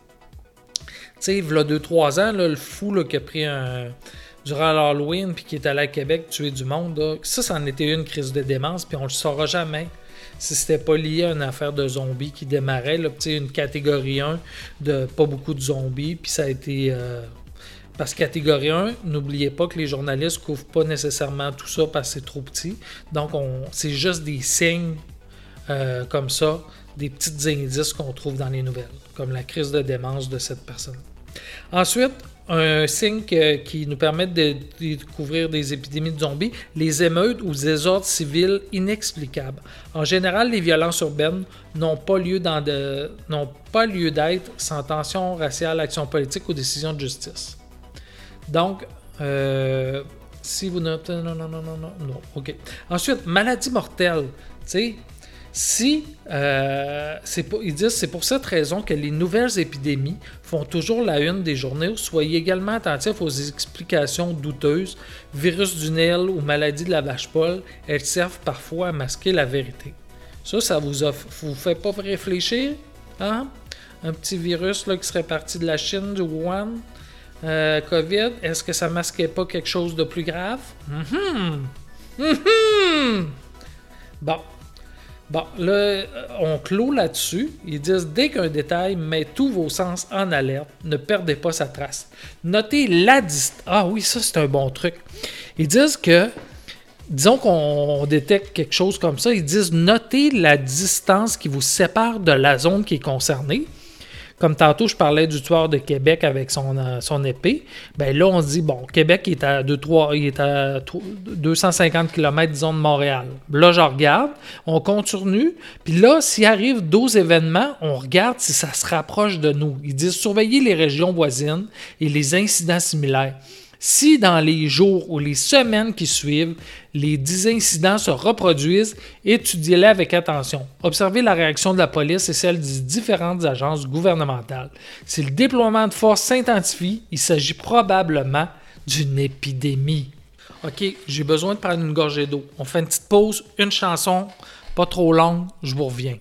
Tu sais, il y a 2-3 ans, là, le fou là, qui a pris durant l'Halloween puis qui est allé à Québec tuer du monde, là, ça en était une crise de démence, puis on ne le saura jamais si c'était pas lié à une affaire de zombies qui démarrait, là, une catégorie 1 de pas beaucoup de zombies, puis ça a été... parce que catégorie 1, n'oubliez pas que les journalistes ne couvrent pas nécessairement tout ça parce que c'est trop petit. Donc, c'est juste des signes comme ça, des petits indices qu'on trouve dans les nouvelles, comme la crise de démence de cette personne. Ensuite, un signe qui nous permet de découvrir des épidémies de zombies, les émeutes ou désordres civils inexplicables. En général, les violences urbaines n'ont pas lieu d'être sans tension raciale, action politique ou décision de justice. Donc, si vous notez... Non, ok. Ensuite, maladie mortelle. Tu sais, ils disent c'est pour cette raison que les nouvelles épidémies font toujours la une des journaux. Soyez également attentifs aux explications douteuses. Virus du Nil ou maladie de la vache folle, elles servent parfois à masquer la vérité. Ça vous fait pas réfléchir? Hein? Un petit virus là, qui serait parti de la Chine, du Wuhan, COVID, est-ce que ça masquait pas quelque chose de plus grave? Bon, là, on clôt là-dessus. Ils disent, dès qu'un détail met tous vos sens en alerte, ne perdez pas sa trace. Notez la distance. Ah oui, ça, c'est un bon truc. Ils disent que, disons qu'on détecte quelque chose comme ça, ils disent, notez la distance qui vous sépare de la zone qui est concernée. Comme tantôt, je parlais du tueur de Québec avec son épée. Ben là, on se dit, bon, Québec il est à 250 km, disons, de Montréal. Là, je regarde, on continue. Puis là, s'il arrive 12 événements, on regarde si ça se rapproche de nous. Ils disent, surveillez les régions voisines et les incidents similaires. Si dans les jours ou les semaines qui suivent, les 10 incidents se reproduisent, étudiez-les avec attention. Observez la réaction de la police et celle des différentes agences gouvernementales. Si le déploiement de force s'intensifie, il s'agit probablement d'une épidémie. OK, j'ai besoin de prendre une gorgée d'eau. On fait une petite pause, une chanson, pas trop longue, je vous reviens.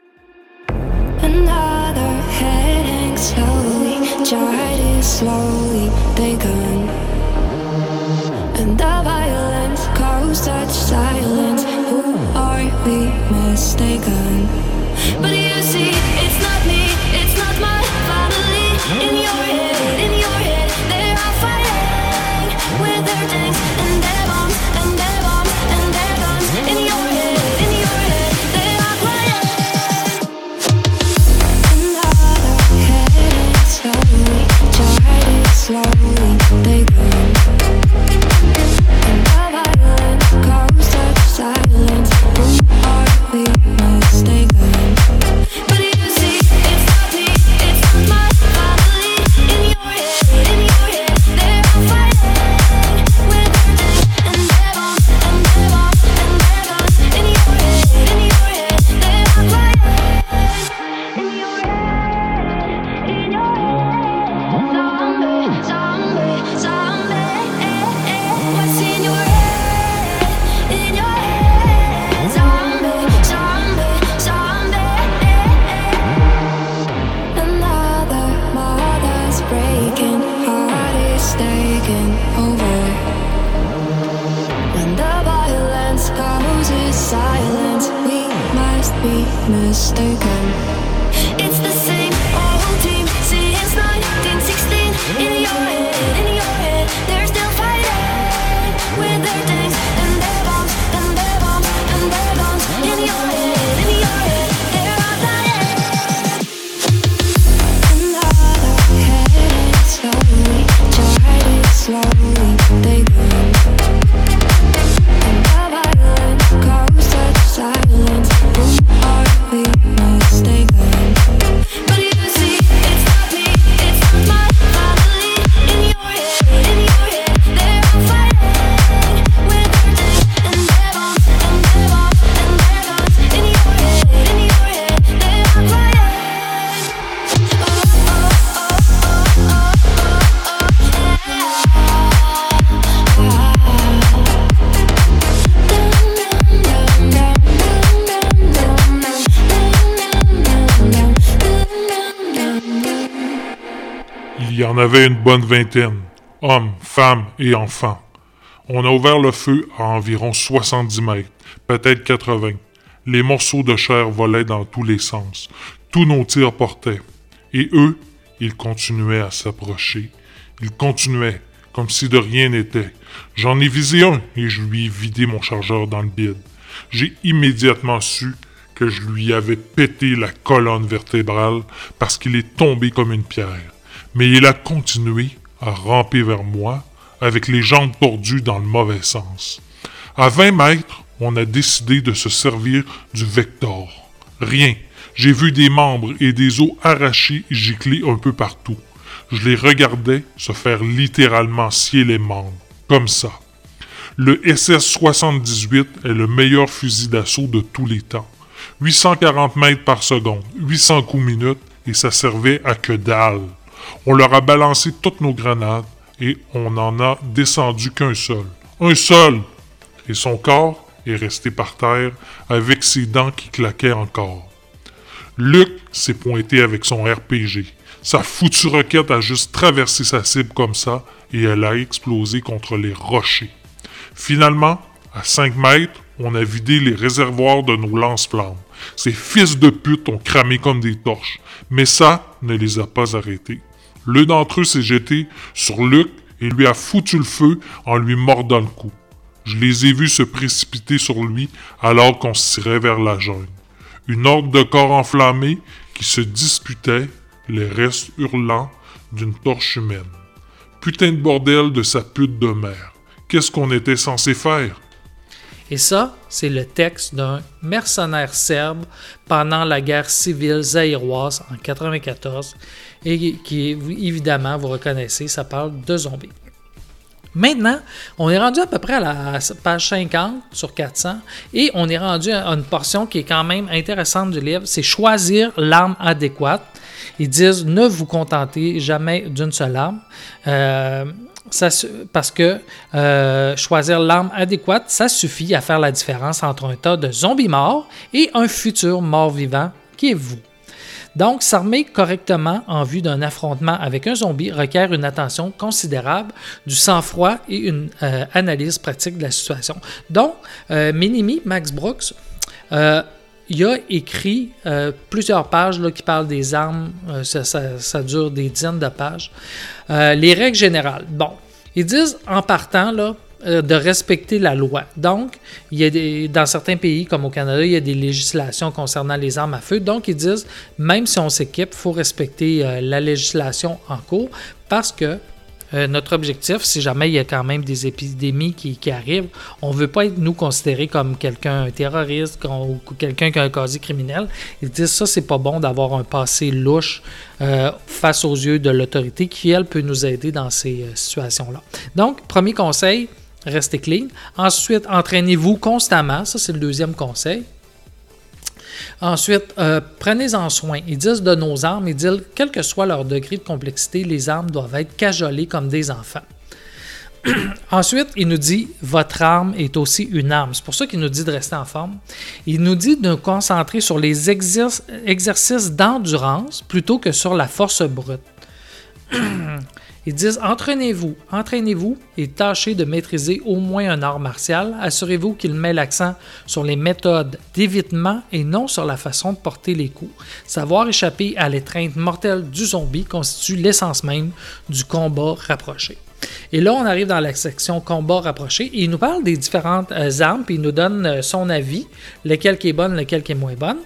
Another heading slowly, tried it slowly, begun. And the violence caused such silence. Who are we mistaken? But you see, it's not me, it's not my family. In your head, they're all fighting with their tanks and their bombs and their bombs and their guns. In your head, they're all quiet. Another heading slowly, tried it slowly, begun. Silence, who are we mistaken? But you see, it's not me, it's not my family. In your head, they're all fighting with their tanks and their bombs and their bombs and their guns. In your head, they're all quiet. In your head, zombie, what's in your head? Silence, we must be mistaken. It's the same old team since 1916. In your head, they're still fighting with their tanks and their bombs and their bombs and their guns. In your head, they're all dying. Another heading slowly, tried it slowly, begun. Silence, who are we mistaken? But you see, it's not me, it's not my family. In your head, they're all fighting with their tanks and their bombs and their bombs and their guns. In your head, they're all quiet. Il y en avait une bonne vingtaine, hommes, femmes et enfants. On a ouvert le feu à environ 70 mètres, peut-être 80. Les morceaux de chair volaient dans tous les sens. Tous nos tirs portaient. Et eux, ils continuaient à s'approcher. Ils continuaient, comme si de rien n'était. J'en ai visé un et je lui ai vidé mon chargeur dans le bide. J'ai immédiatement su que je lui avais pété la colonne vertébrale parce qu'il est tombé comme une pierre. Mais il a continué à ramper vers moi avec les jambes tordues dans le mauvais sens. À 20 mètres, on a décidé de se servir du Vector. Rien. J'ai vu des membres et des os arrachés et giclés un peu partout. Je les regardais se faire littéralement scier les membres. Comme ça. Le SS-78 est le meilleur fusil d'assaut de tous les temps. 840 mètres par seconde, 800 coups minute, et ça servait à que dalle. On leur a balancé toutes nos grenades et on n'en a descendu qu'un seul. Un seul! Et son corps est resté par terre avec ses dents qui claquaient encore. Luke s'est pointé avec son RPG. Sa foutue roquette a juste traversé sa cible comme ça et elle a explosé contre les rochers. Finalement, à 5 mètres, on a vidé les réservoirs de nos lance-flammes. Ces fils de pute ont cramé comme des torches, mais ça ne les a pas arrêtés. L'un d'entre eux s'est jeté sur Luke et lui a foutu le feu en lui mordant le cou. Je les ai vus se précipiter sur lui alors qu'on se tirait vers la jungle. Une horde de corps enflammés qui se disputaient, les restes hurlants d'une torche humaine. Putain de bordel de sa pute de mère. Qu'est-ce qu'on était censé faire? Et ça, c'est le texte d'un mercenaire serbe pendant la guerre civile zaïroise en 1994 et qui, évidemment, vous reconnaissez, ça parle de zombies. Maintenant, on est rendu à peu près à la page 50 sur 400 et on est rendu à une portion qui est quand même intéressante du livre, c'est choisir l'arme adéquate. Ils disent ne vous contentez jamais d'une seule arme. Parce que choisir l'arme adéquate, ça suffit à faire la différence entre un tas de zombies morts et un futur mort-vivant qui est vous. Donc, s'armer correctement en vue d'un affrontement avec un zombie requiert une attention considérable, du sang-froid et une analyse pratique de la situation. Donc, Minimi, Max Brooks, il a écrit plusieurs pages là, qui parlent des armes, ça dure des dizaines de pages. Les règles générales. Bon, ils disent en partant là, de respecter la loi. Donc, il y a dans certains pays, comme au Canada, il y a des législations concernant les armes à feu. Donc, ils disent, même si on s'équipe, il faut respecter la législation en cours parce que notre objectif, si jamais il y a quand même des épidémies qui arrivent, on ne veut pas être, nous, considérés comme quelqu'un, un terroriste ou quelqu'un qui a un casier criminel. Ils disent ça, c'est pas bon d'avoir un passé louche face aux yeux de l'autorité qui, elle, peut nous aider dans ces situations-là. Donc, premier conseil, restez clean. Ensuite, entraînez-vous constamment. Ça, c'est le deuxième conseil. Ensuite, prenez-en soin. Ils disent de nos armes, ils disent, quel que soit leur degré de complexité, les armes doivent être cajolées comme des enfants. Ensuite, il nous dit, votre arme est aussi une arme. C'est pour ça qu'il nous dit de rester en forme. Il nous dit de nous concentrer sur les exercices d'endurance plutôt que sur la force brute. Ils disent, entraînez-vous et tâchez de maîtriser au moins un art martial. Assurez-vous qu'il met l'accent sur les méthodes d'évitement et non sur la façon de porter les coups. Savoir échapper à l'étreinte mortelle du zombie constitue l'essence même du combat rapproché. Et là, on arrive dans la section combat rapproché et il nous parle des différentes armes puis il nous donne son avis, lequel qui est bonne, lequel qui est moins bonne.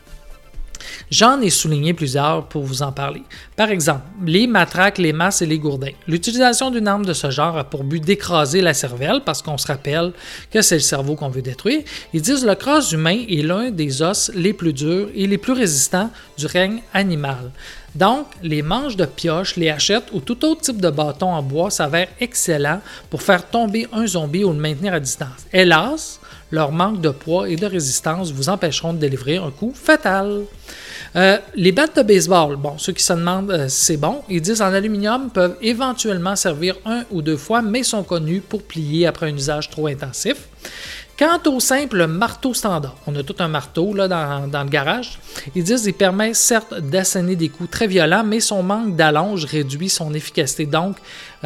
J'en ai souligné plusieurs pour vous en parler. Par exemple, les matraques, les masses et les gourdins. L'utilisation d'une arme de ce genre a pour but d'écraser la cervelle, parce qu'on se rappelle que c'est le cerveau qu'on veut détruire. Ils disent le crâne humain est l'un des os les plus durs et les plus résistants du règne animal. Donc, les manches de pioche, les hachettes ou tout autre type de bâton en bois s'avèrent excellents pour faire tomber un zombie ou le maintenir à distance. Hélas, leur manque de poids et de résistance vous empêcheront de délivrer un coup fatal. Les battes de baseball, bon, ceux qui se demandent si c'est bon, ils disent en aluminium peuvent éventuellement servir 1 ou 2 fois, mais sont connus pour plier après un usage trop intensif. Quant au simple marteau standard, on a tout un marteau là, dans le garage, ils disent qu'il permet certes d'asséner des coups très violents, mais son manque d'allonge réduit son efficacité. Donc,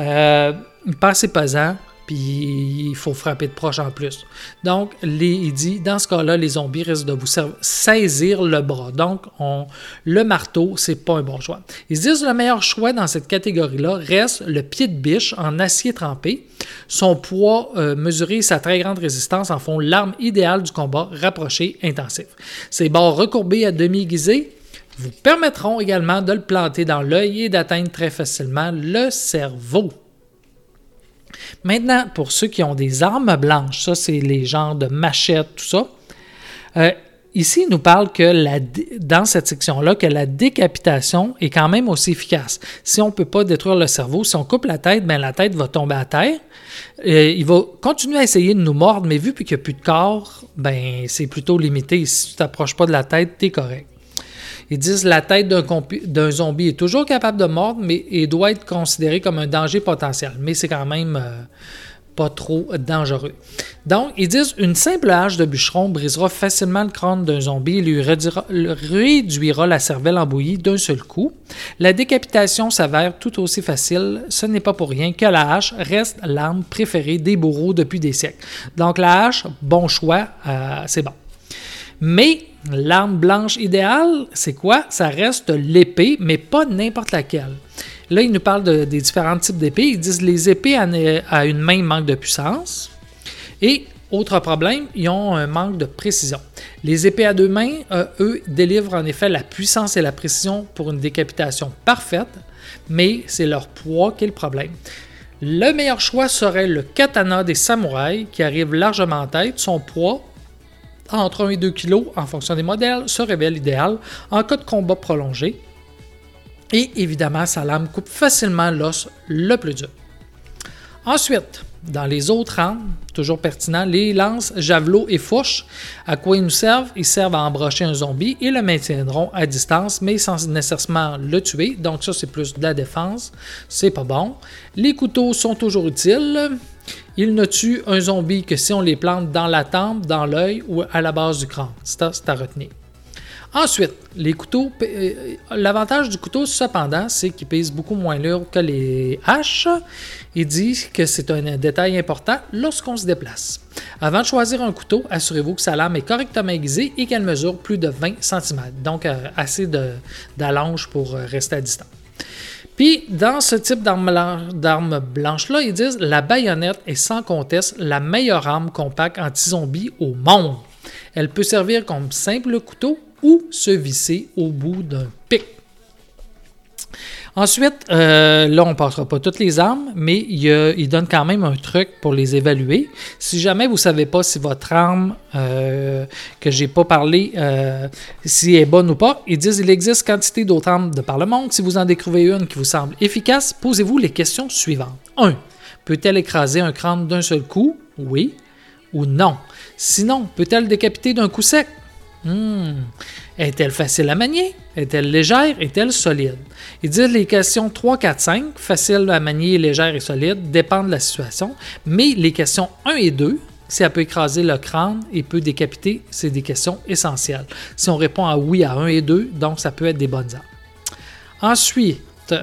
pas assez pesant, puis il faut frapper de proche en plus. Donc, il dit, dans ce cas-là, les zombies risquent de vous saisir le bras. Donc, le marteau, c'est pas un bon choix. Ils disent le meilleur choix dans cette catégorie-là reste le pied de biche en acier trempé. Son poids mesuré et sa très grande résistance en font l'arme idéale du combat rapproché intensif. Ses bords recourbés à demi aiguisés vous permettront également de le planter dans l'œil et d'atteindre très facilement le cerveau. Maintenant, pour ceux qui ont des armes blanches, ça c'est les genres de machettes, tout ça. Ici, il nous parle que dans cette section-là, que la décapitation est quand même aussi efficace. Si on ne peut pas détruire le cerveau, si on coupe la tête, ben la tête va tomber à terre. Il va continuer à essayer de nous mordre, mais vu qu'il n'y a plus de corps, ben c'est plutôt limité. Si tu ne t'approches pas de la tête, tu es correct. Ils disent que la tête d'un zombie est toujours capable de mordre, mais il doit être considéré comme un danger potentiel. Mais c'est quand même pas trop dangereux. Donc, ils disent une simple hache de bûcheron brisera facilement le crâne d'un zombie et lui réduira la cervelle en bouillie d'un seul coup. La décapitation s'avère tout aussi facile. Ce n'est pas pour rien que la hache reste l'arme préférée des bourreaux depuis des siècles. Donc, la hache, bon choix, c'est bon. Mais l'arme blanche idéale, c'est quoi? Ça reste l'épée, mais pas n'importe laquelle. Là, ils nous parlent des différents types d'épées. Ils disent les épées à une main manquent de puissance. Et, autre problème, ils ont un manque de précision. Les épées à deux mains, eux, délivrent en effet la puissance et la précision pour une décapitation parfaite, mais c'est leur poids qui est le problème. Le meilleur choix serait le katana des samouraïs, qui arrive largement en tête. Son poids, entre 1 et 2 kg en fonction des modèles, se révèle idéal en cas de combat prolongé. Et évidemment, sa lame coupe facilement l'os le plus dur. Ensuite, dans les autres armes, toujours pertinent, les lances, javelots et fourches. À quoi ils nous servent? Ils servent à embrocher un zombie et le maintiendront à distance, mais sans nécessairement le tuer. Donc ça, c'est plus de la défense. C'est pas bon. Les couteaux sont toujours utiles. Ils ne tuent un zombie que si on les plante dans la tempe, dans l'œil ou à la base du crâne. C'est à retenir. Ensuite, les couteaux. L'avantage du couteau, cependant, c'est qu'il pèse beaucoup moins lourd que les haches. Il dit que c'est un détail important lorsqu'on se déplace. Avant de choisir un couteau, assurez-vous que sa lame est correctement aiguisée et qu'elle mesure plus de 20 cm. Donc, assez d'allonge pour rester à distance. Puis, dans ce type d'arme blanche-là, ils disent la baïonnette est sans conteste la meilleure arme compacte anti-zombie au monde. Elle peut servir comme simple couteau ou se visser au bout d'un pic. Ensuite, là, on ne passera pas toutes les armes, mais il donne quand même un truc pour les évaluer. Si jamais vous ne savez pas si votre arme, que j'ai pas parlé, si elle est bonne ou pas, ils disent qu'il existe quantité d'autres armes de par le monde. Si vous en découvrez une qui vous semble efficace, posez-vous les questions suivantes. 1. Peut-elle écraser un crâne d'un seul coup? Oui ou non? Sinon, peut-elle décapiter d'un coup sec? Est-elle facile à manier? Est-elle légère? Est-elle solide? Ils disent les questions 3, 4, 5, facile à manier, légère et solide, dépendent de la situation, mais les questions 1 et 2, si elle peut écraser le crâne et peut décapiter, c'est des questions essentielles. Si on répond à oui à 1 et 2, donc ça peut être des bonnes armes. Ensuite,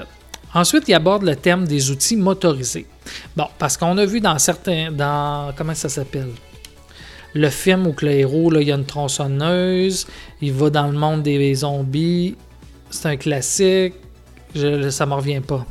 il aborde le thème des outils motorisés. Bon, parce qu'on a vu comment ça s'appelle? Le film où le héros, là, il y a une tronçonneuse, il va dans le monde des zombies, c'est un classique, ça ne me revient pas.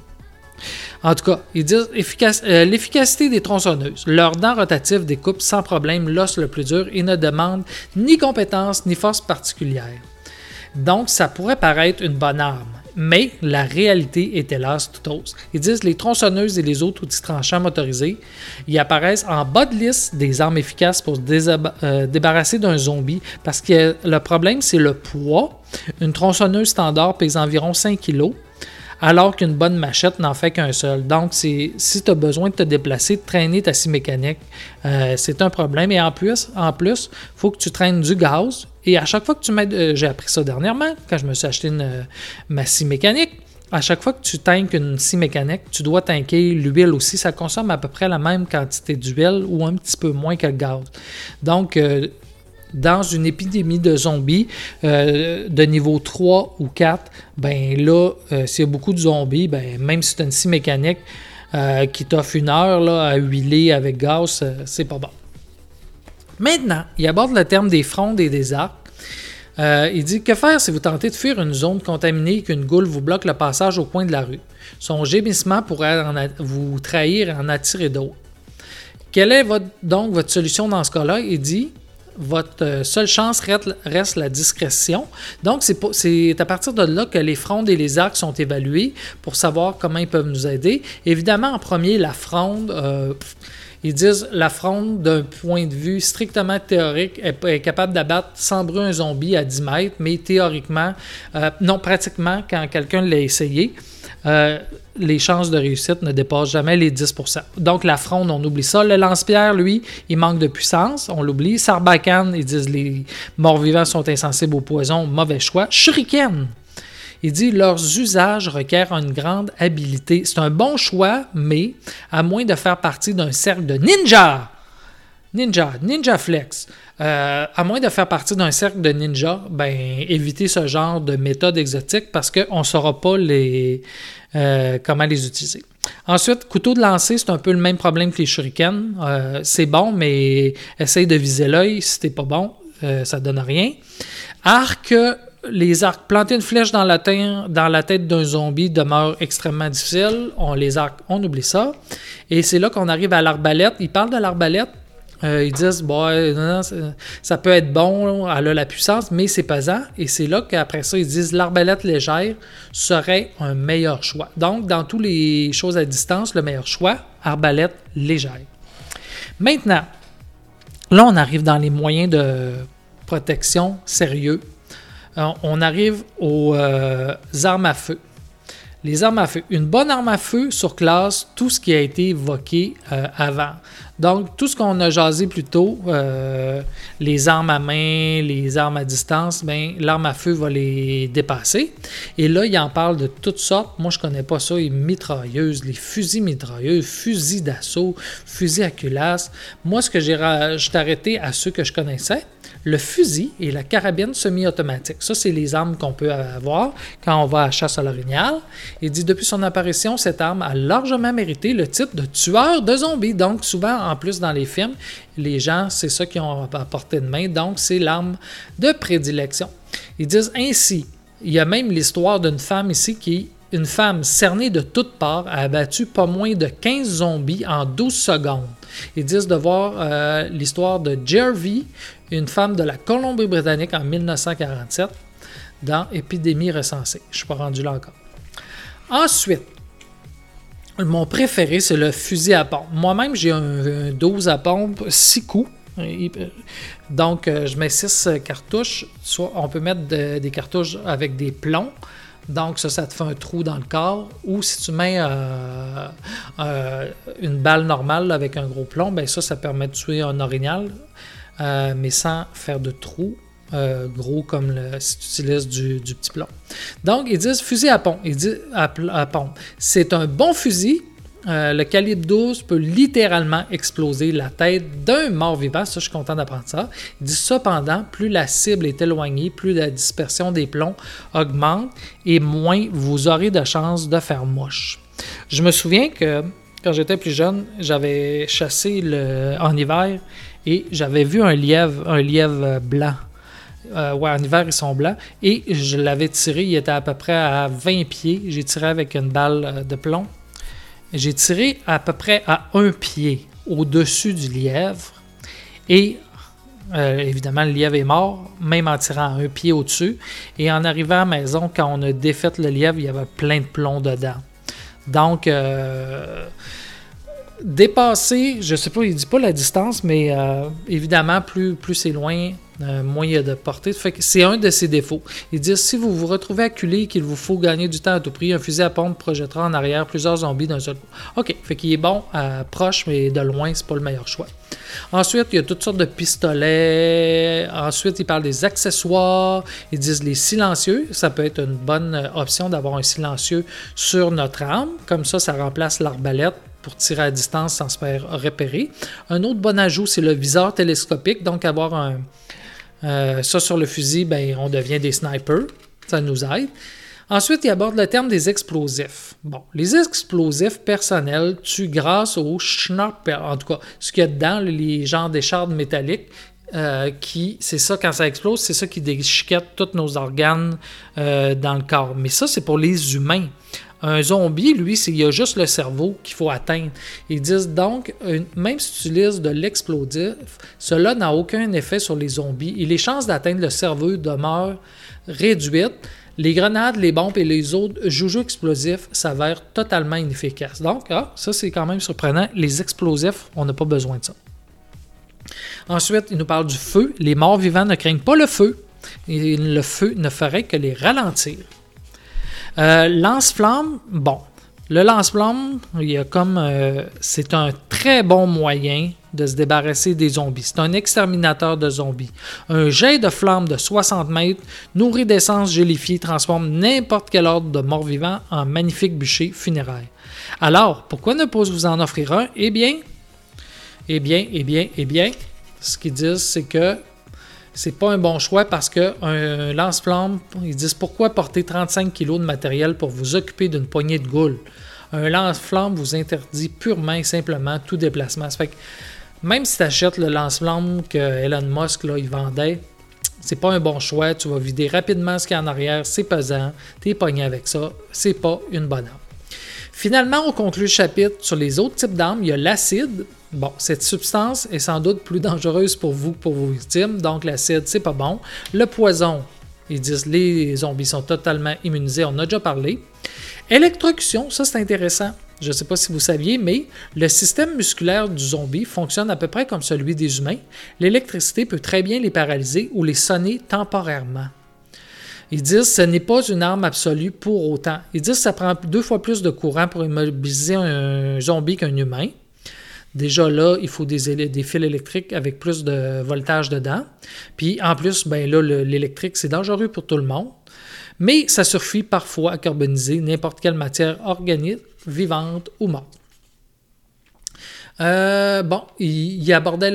En tout cas, ils disent l'efficacité des tronçonneuses. Leurs dents rotatives découpent sans problème l'os le plus dur et ne demandent ni compétence ni force particulière. Donc, ça pourrait paraître une bonne arme, mais la réalité est hélas tout autre. Ils disent les tronçonneuses et les autres outils tranchants motorisés, ils apparaissent en bas de liste des armes efficaces pour se débarrasser d'un zombie parce que le problème, c'est le poids. Une tronçonneuse standard pèse environ 5 kg, alors qu'une bonne machette n'en fait qu'un seul. Donc, si tu as besoin de te déplacer, de traîner ta scie mécanique, c'est un problème. Et en plus, il faut que tu traînes du gaz. Et à chaque fois que tu mets... j'ai appris ça dernièrement, quand je me suis acheté ma scie mécanique. À chaque fois que tu tanques une scie mécanique, tu dois tanker l'huile aussi. Ça consomme à peu près la même quantité d'huile ou un petit peu moins que le gaz. Donc, dans une épidémie de zombies de niveau 3 ou 4, ben là, s'il y a beaucoup de zombies, ben, même si tu as une scie mécanique qui t'offre 1 heure là, à huiler avec gaz, c'est pas bon. Maintenant, il aborde le terme des frondes et des arcs. Il dit que faire si vous tentez de fuir une zone contaminée et qu'une goule vous bloque le passage au coin de la rue? Son gémissement pourrait vous trahir et en attirer d'autres. Quelle est donc votre solution dans ce cas-là? Il dit votre seule chance reste la discrétion. Donc, c'est à partir de là que les frondes et les arcs sont évalués pour savoir comment ils peuvent nous aider. Évidemment, en premier, la fronde... ils disent la fronde, d'un point de vue strictement théorique, est capable d'abattre sans bruit un zombie à 10 mètres, mais théoriquement, non, pratiquement, quand quelqu'un l'a essayé, les chances de réussite ne dépassent jamais les 10%. Donc, la fronde, on oublie ça. Le lance-pierre, lui, il manque de puissance, on l'oublie. Sarbacane, ils disent les morts-vivants sont insensibles au poison, mauvais choix. Shuriken, Il dit « Leurs usages requièrent une grande habileté. C'est un bon choix, mais à moins de faire partie d'un cercle de ninja. Ninja Flex. À moins de faire partie d'un cercle de ninja, évitez ce genre de méthode exotique parce qu'on ne saura pas comment les utiliser. Ensuite, couteau de lancer, c'est un peu le même problème que les shurikens. C'est bon, mais essaye de viser l'œil. Si t'es pas bon, ça donne rien. Arc, les arcs. Planter une flèche dans la tête d'un zombie demeure extrêmement difficile. Les arcs, on oublie ça. Et c'est là qu'on arrive à l'arbalète. Ils parlent de l'arbalète. Ils disent, non, ça peut être bon, elle a la puissance, mais c'est pesant. Et c'est là qu'après ça, ils disent, l'arbalète légère serait un meilleur choix. Donc, dans toutes les choses à distance, le meilleur choix, arbalète légère. Maintenant, là, on arrive dans les moyens de protection sérieux. On arrive aux armes à feu. Les armes à feu. Une bonne arme à feu surclasse tout ce qui a été évoqué avant. Donc, tout ce qu'on a jasé plus tôt, les armes à main, les armes à distance, l'arme à feu va les dépasser. Et là, il en parle de toutes sortes. Moi, je ne connais pas ça. Les mitrailleuses, les fusils mitrailleuses, fusils d'assaut, fusils à culasse. Moi, ce que j'ai arrêté à ceux que je connaissais, le fusil et la carabine semi-automatique. Ça, c'est les armes qu'on peut avoir quand on va à la chasse à l'orignal. Il dit, depuis son apparition, cette arme a largement mérité le titre de tueur de zombies. Donc, souvent, en plus, dans les films, les gens, c'est ça qu'ils ont à portée de main. Donc, c'est l'arme de prédilection. Ils disent ainsi, il y a même l'histoire d'une femme ici qui une femme cernée de toutes parts a abattu pas moins de 15 zombies en 12 secondes. Ils disent de voir l'histoire de Jervy, une femme de la Colombie-Britannique en 1947, dans Épidémie recensée. Je ne suis pas rendu là encore. Ensuite, mon préféré, c'est le fusil à pompe. Moi-même, j'ai un 12 à pompe, 6 coups. Donc, je mets 6 cartouches. Soit on peut mettre des cartouches avec des plombs. Donc, ça te fait un trou dans le corps. Ou si tu mets une balle normale avec un gros plomb, ça permet de tuer un orignal, mais sans faire de trou gros comme si tu utilises du petit plomb. Donc, ils disent fusil à pompe. Ils disent à pompe. C'est un bon fusil. Le calibre 12 peut littéralement exploser la tête d'un mort-vivant. Ça, je suis content d'apprendre ça. Il dit cependant, plus la cible est éloignée, plus la dispersion des plombs augmente et moins vous aurez de chances de faire mouche. Je me souviens que quand j'étais plus jeune, j'avais chassé en hiver et j'avais vu un lièvre blanc. En hiver, ils sont blancs. Et je l'avais tiré, il était à peu près à 20 pieds. J'ai tiré avec une balle de plomb. J'ai tiré à peu près à 1 pied au-dessus du lièvre. Et évidemment, le lièvre est mort, même en tirant à 1 pied au-dessus. Et en arrivant à la maison, quand on a défait le lièvre, il y avait plein de plomb dedans. Donc, dépasser, je ne sais pas, il ne dit pas la distance, mais évidemment, plus c'est loin, moins il y a de portée. Fait que c'est un de ses défauts. Ils disent, si vous vous retrouvez acculé et qu'il vous faut gagner du temps à tout prix, un fusil à pompe projettera en arrière plusieurs zombies d'un seul coup. OK, fait qu'il est bon proche, mais de loin, c'est pas le meilleur choix. Ensuite, il y a toutes sortes de pistolets. Ensuite, ils parlent des accessoires. Ils disent les silencieux. Ça peut être une bonne option d'avoir un silencieux sur notre arme. Comme ça remplace l'arbalète pour tirer à distance sans se faire repérer. Un autre bon ajout, c'est le viseur télescopique. Donc, avoir ça sur le fusil, on devient des snipers. Ça nous aide. Ensuite, il aborde le terme des explosifs. Bon, les explosifs personnels tuent grâce au schnapper, en tout cas, ce qu'il y a dedans, les genres d'échardes métalliques, c'est ça, quand ça explose, c'est ça qui déchiquette tous nos organes dans le corps. Mais ça, c'est pour les humains. Un zombie, lui, il y a juste le cerveau qu'il faut atteindre. Ils disent donc, même si tu utilises de l'explosif, cela n'a aucun effet sur les zombies et les chances d'atteindre le cerveau demeurent réduites. Les grenades, les bombes et les autres joujous explosifs s'avèrent totalement inefficaces. Donc, ça, c'est quand même surprenant. Les explosifs, on n'a pas besoin de ça. Ensuite, il nous parle du feu. Les morts vivants ne craignent pas le feu. Et le feu ne ferait que les ralentir. Lance-flamme, bon, Le lance-flamme, c'est un très bon moyen de se débarrasser des zombies. C'est un exterminateur de zombies. Un jet de flamme de 60 mètres, nourri d'essence gélifiée, transforme n'importe quel ordre de mort-vivant en magnifique bûcher funéraire. Alors, pourquoi ne pas vous en offrir un? Eh bien, ce qu'ils disent, c'est que c'est pas un bon choix parce qu'un lance-flamme, ils disent pourquoi porter 35 kg de matériel pour vous occuper d'une poignée de goules. Un lance-flamme vous interdit purement et simplement tout déplacement. Ça fait que même si tu achètes le lance-flamme que Elon Musk là, il vendait, c'est pas un bon choix. Tu vas vider rapidement ce qu'il y a en arrière, c'est pesant, tu es pogné avec ça, c'est pas une bonne arme. Finalement, on conclut le chapitre sur les autres types d'armes. Il y a l'acide. Bon, cette substance est sans doute plus dangereuse pour vous que pour vos victimes, donc l'acide, c'est pas bon. Le poison, ils disent les zombies sont totalement immunisés, on en a déjà parlé. Électrocution, ça c'est intéressant. Je ne sais pas si vous saviez, mais le système musculaire du zombie fonctionne à peu près comme celui des humains. L'électricité peut très bien les paralyser ou les sonner temporairement. Ils disent que ce n'est pas une arme absolue pour autant. Ils disent que ça prend 2 fois plus de courant pour immobiliser un zombie qu'un humain. Déjà là, il faut des fils électriques avec plus de voltage dedans. Puis en plus, ben là, l'électrique, c'est dangereux pour tout le monde. Mais ça suffit parfois à carboniser n'importe quelle matière organique, vivante ou morte. Il abordait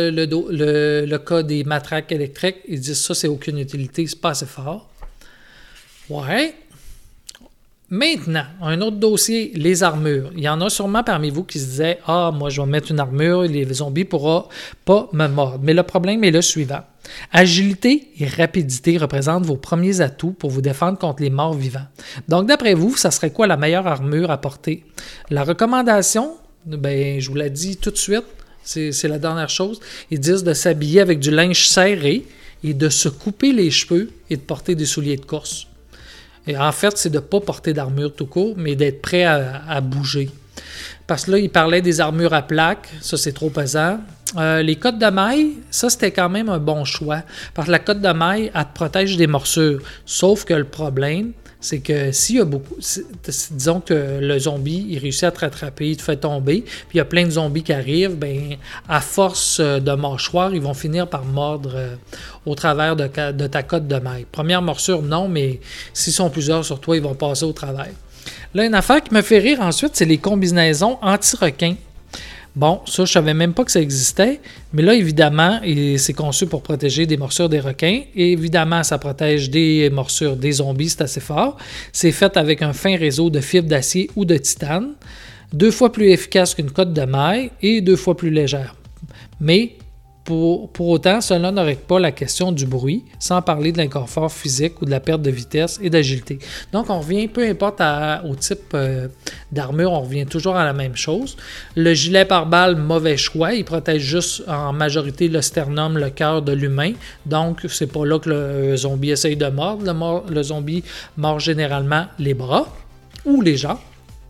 le cas des matraques électriques. Ils disent ça, c'est aucune utilité, c'est pas assez fort. Ouais. Maintenant, un autre dossier, les armures. Il y en a sûrement parmi vous qui se disaient « Ah, moi, je vais mettre une armure, les zombies ne pourront pas me mordre. » Mais le problème est le suivant. Agilité et rapidité représentent vos premiers atouts pour vous défendre contre les morts vivants. Donc, d'après vous, ça serait quoi la meilleure armure à porter? La recommandation, ben, je vous l'ai dit tout de suite, c'est la dernière chose. Ils disent de s'habiller avec du linge serré et de se couper les cheveux et de porter des souliers de course. Et en fait, c'est de ne pas porter d'armure tout court, mais d'être prêt à bouger. Parce que là, il parlait des armures à plaques, ça c'est trop pesant. Les cottes de maille, ça c'était quand même un bon choix. Parce que la cotte de maille, elle te protège des morsures. Sauf que le problème, c'est que s'il y a beaucoup... Disons que le zombie, il réussit à te rattraper, il te fait tomber, puis il y a plein de zombies qui arrivent, ben à force de mâchoire, ils vont finir par mordre au travers de ta cotte de maille. Première morsure, non, mais s'ils sont plusieurs sur toi, ils vont passer au travers. Là, une affaire qui me fait rire ensuite, c'est les combinaisons anti-requins. Bon, ça, je savais même pas que ça existait, mais là, évidemment, c'est conçu pour protéger des morsures des requins. Et évidemment, ça protège des morsures des zombies, c'est assez fort. C'est fait avec un fin réseau de fibres d'acier ou de titane, 2 fois plus efficace qu'une cotte de maille et 2 fois plus légère. Mais pour autant, cela ne règle pas la question du bruit, sans parler de l'inconfort physique ou de la perte de vitesse et d'agilité. Donc, on revient, peu importe au type d'armure, on revient toujours à la même chose. Le gilet pare-balles, mauvais choix. Il protège juste en majorité le sternum, le cœur de l'humain. Donc, c'est pas là que le zombie essaye de mordre. Le zombie mord généralement les bras ou les jambes.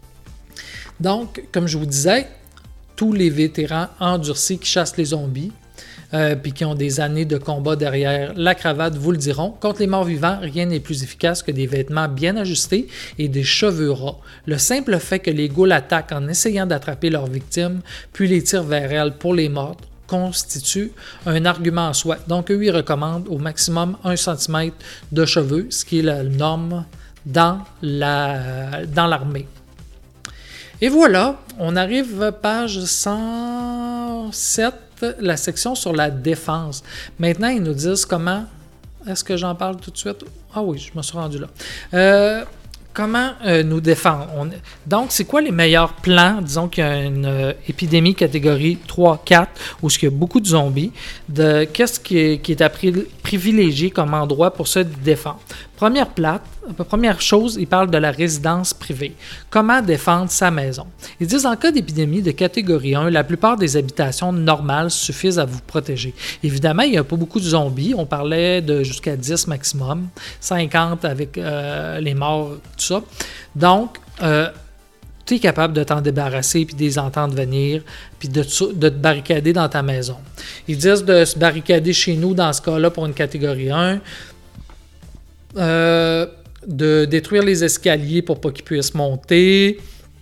Donc, comme je vous disais, tous les vétérans endurcis qui chassent les zombies, puis qui ont des années de combat derrière la cravate, vous le diront. Contre les morts vivants, rien n'est plus efficace que des vêtements bien ajustés et des cheveux ras. Le simple fait que les ghouls attaquent en essayant d'attraper leurs victimes, puis les tirent vers elles pour les mordre, constitue un argument en soi. Donc, eux, ils recommandent au maximum 1 cm de cheveux, ce qui est la norme dans l'armée. Et voilà, on arrive page 107, la section sur la défense. Maintenant, ils nous disent comment... Est-ce que j'en parle tout de suite? Ah oui, je me suis rendu là. Comment nous défendre? Donc, c'est quoi les meilleurs plans? Disons qu'il y a une épidémie catégorie 3-4 où il y a beaucoup de zombies. Qu'est-ce qui est à privilégier comme endroit pour se défendre? Première chose, ils parlent de la résidence privée. Comment défendre sa maison? Ils disent en cas d'épidémie de catégorie 1, la plupart des habitations normales suffisent à vous protéger. Évidemment, il n'y a pas beaucoup de zombies. On parlait de jusqu'à 10 maximum, 50 avec les morts, tout ça. Donc, tu es capable de t'en débarrasser puis de les entendre venir puis de te barricader dans ta maison. Ils disent de se barricader chez nous dans ce cas-là pour une catégorie 1. De détruire les escaliers pour pas qu'ils puissent monter,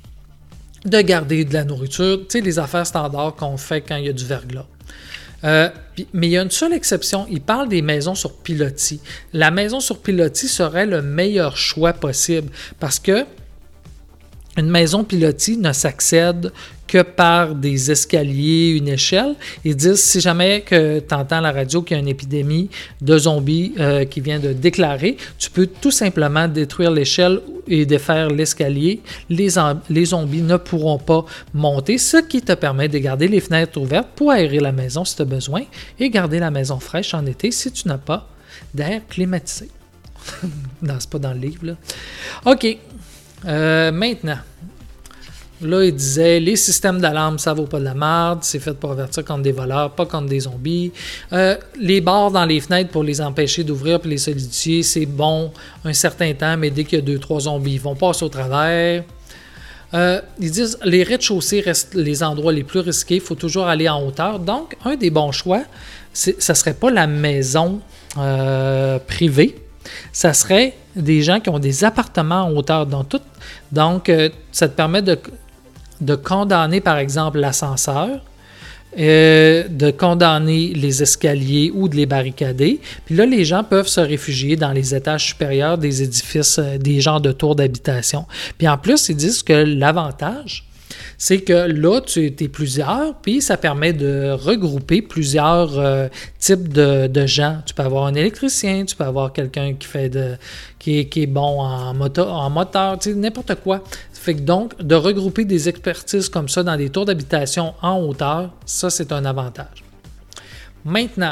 de garder de la nourriture, tu sais, les affaires standards qu'on fait quand il y a du verglas. Mais il y a une seule exception, il parle des maisons sur pilotis. La maison sur pilotis serait le meilleur choix possible parce que une maison pilotis ne s'accède que par des escaliers, une échelle. Ils disent, si jamais que tu entends à la radio qu'il y a une épidémie de zombies qui vient de déclarer, tu peux tout simplement détruire l'échelle et défaire l'escalier. Les zombies ne pourront pas monter, ce qui te permet de garder les fenêtres ouvertes pour aérer la maison si tu as besoin et garder la maison fraîche en été si tu n'as pas d'air climatisé. Non, c'est pas dans le livre, là. OK. Maintenant, là, il disait, les systèmes d'alarme, ça vaut pas de la merde, c'est fait pour avertir contre des voleurs, pas contre des zombies. Les barres dans les fenêtres pour les empêcher d'ouvrir puis les solidifier, c'est bon un certain temps, mais dès qu'il y a 2-3 zombies, ils vont passer au travers. Ils disent, les rez-de-chaussée restent les endroits les plus risqués, il faut toujours aller en hauteur. Donc, un des bons choix, ça serait pas la maison privée, ça serait des gens qui ont des appartements en hauteur. Donc, ça te permet de condamner, par exemple, l'ascenseur, de condamner les escaliers ou de les barricader. Puis là, les gens peuvent se réfugier dans les étages supérieurs des édifices, des genres de tours d'habitation. Puis en plus, ils disent que l'avantage, c'est que là, tu es plusieurs, puis ça permet de regrouper plusieurs types de gens. Tu peux avoir un électricien, tu peux avoir quelqu'un qui est bon en moteur, tu sais, n'importe quoi. Fait que donc, de regrouper des expertises comme ça dans des tours d'habitation en hauteur, ça, c'est un avantage. Maintenant,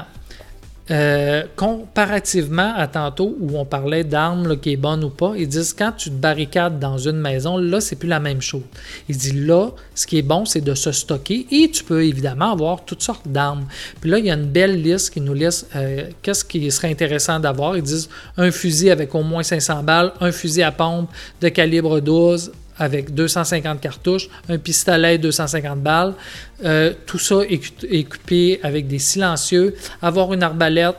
comparativement à tantôt où on parlait d'armes là, qui est bonne ou pas, ils disent quand tu te barricades dans une maison, là, c'est plus la même chose. Ils disent là, ce qui est bon, c'est de se stocker et tu peux évidemment avoir toutes sortes d'armes. Puis là, il y a une belle liste qui nous laisse qu'est-ce qui serait intéressant d'avoir. Ils disent un fusil avec au moins 500 balles, un fusil à pompe de calibre 12 avec 250 cartouches, un pistolet 250 balles, tout ça équipé avec des silencieux, avoir une arbalète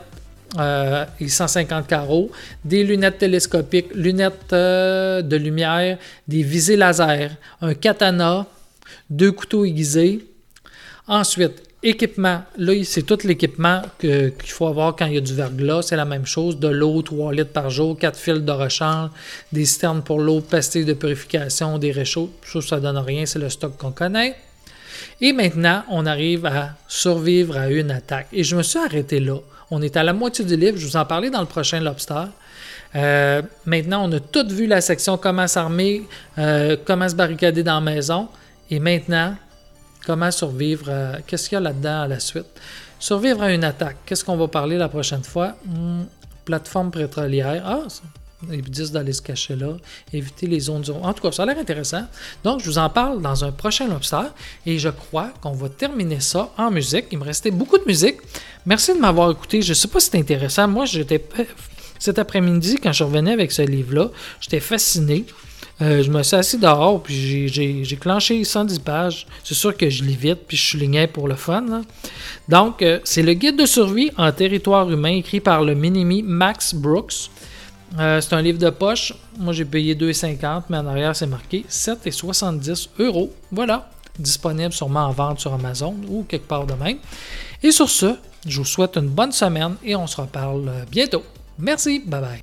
et 150 carreaux, des lunettes télescopiques, lunettes de lumière, des visées laser, un katana, 2 couteaux aiguisés. Ensuite, équipement, là, c'est tout l'équipement qu'il faut avoir quand il y a du verglas. C'est la même chose. De l'eau, 3 litres par jour, 4 fils de rechange, des citernes pour l'eau, pastilles de purification, des réchauds. Ça ne donne rien, c'est le stock qu'on connaît. Et maintenant, on arrive à survivre à une attaque. Et je me suis arrêté là. On est à la moitié du livre. Je vous en parlais dans le prochain Lobster. Maintenant, on a tout vu la section comment s'armer, comment se barricader dans la maison. Et maintenant, comment survivre, qu'est-ce qu'il y a là-dedans à la suite? Survivre à une attaque. Qu'est-ce qu'on va parler la prochaine fois? Plateforme pétrolière. Ah, ils disent d'aller se cacher là. Éviter les zones zéro. En tout cas, ça a l'air intéressant. Donc, je vous en parle dans un prochain Lobster. Et je crois qu'on va terminer ça en musique. Il me restait beaucoup de musique. Merci de m'avoir écouté. Je ne sais pas si c'est intéressant. Moi, cet après-midi, quand je revenais avec ce livre-là, j'étais fasciné. Je me suis assis dehors, puis j'ai clenché 110 pages. C'est sûr que je lis vite, puis je soulignais pour le fun. Là. Donc, c'est le guide de survie en territoire humain, écrit par le mini-me Max Brooks. C'est un livre de poche. Moi, j'ai payé 2,50, mais en arrière, c'est marqué 7,70 €. Voilà, disponible sûrement en vente sur Amazon ou quelque part de même. Et sur ce, je vous souhaite une bonne semaine et on se reparle bientôt. Merci, bye bye.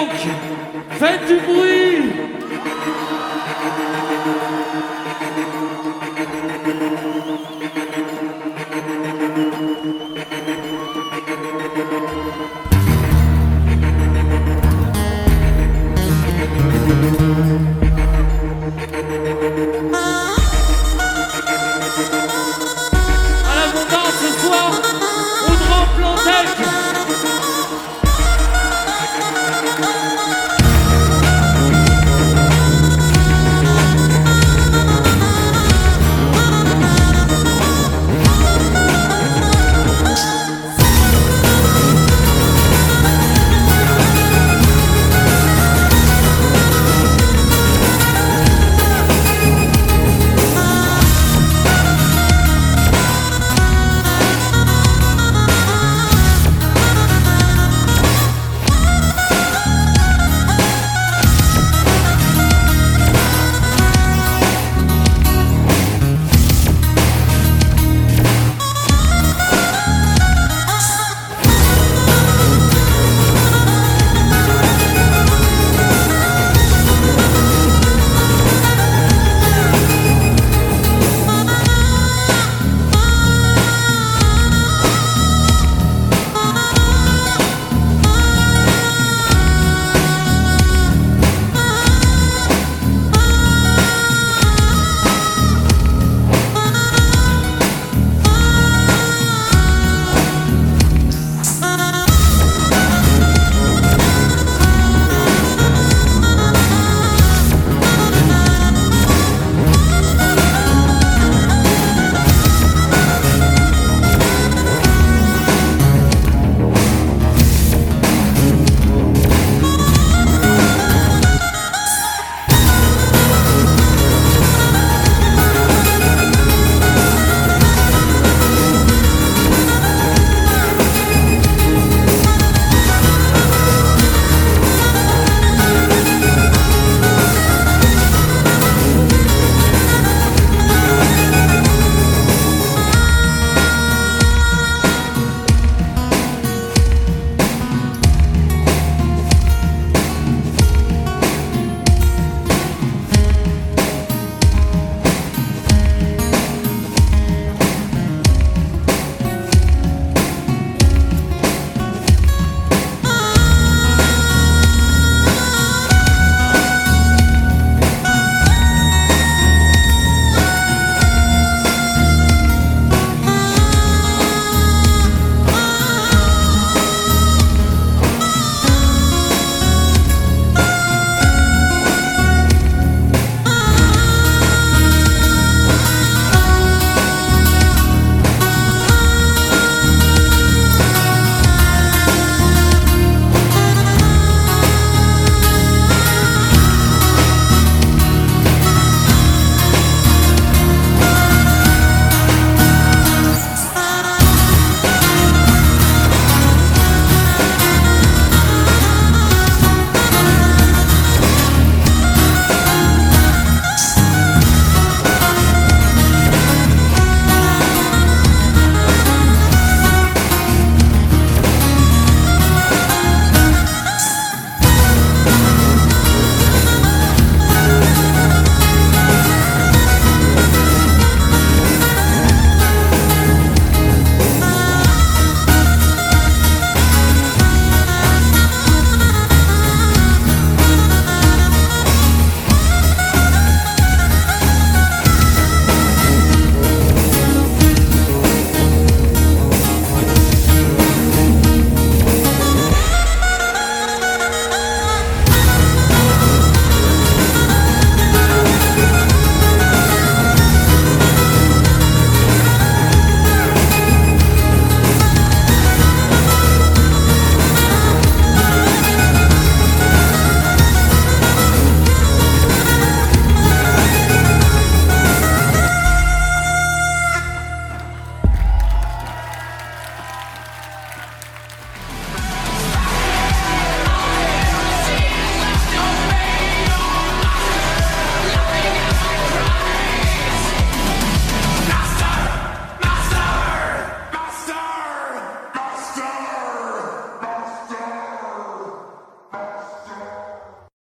donc, faites du bruit. À l'abondance ce soir, au Grand Plantec.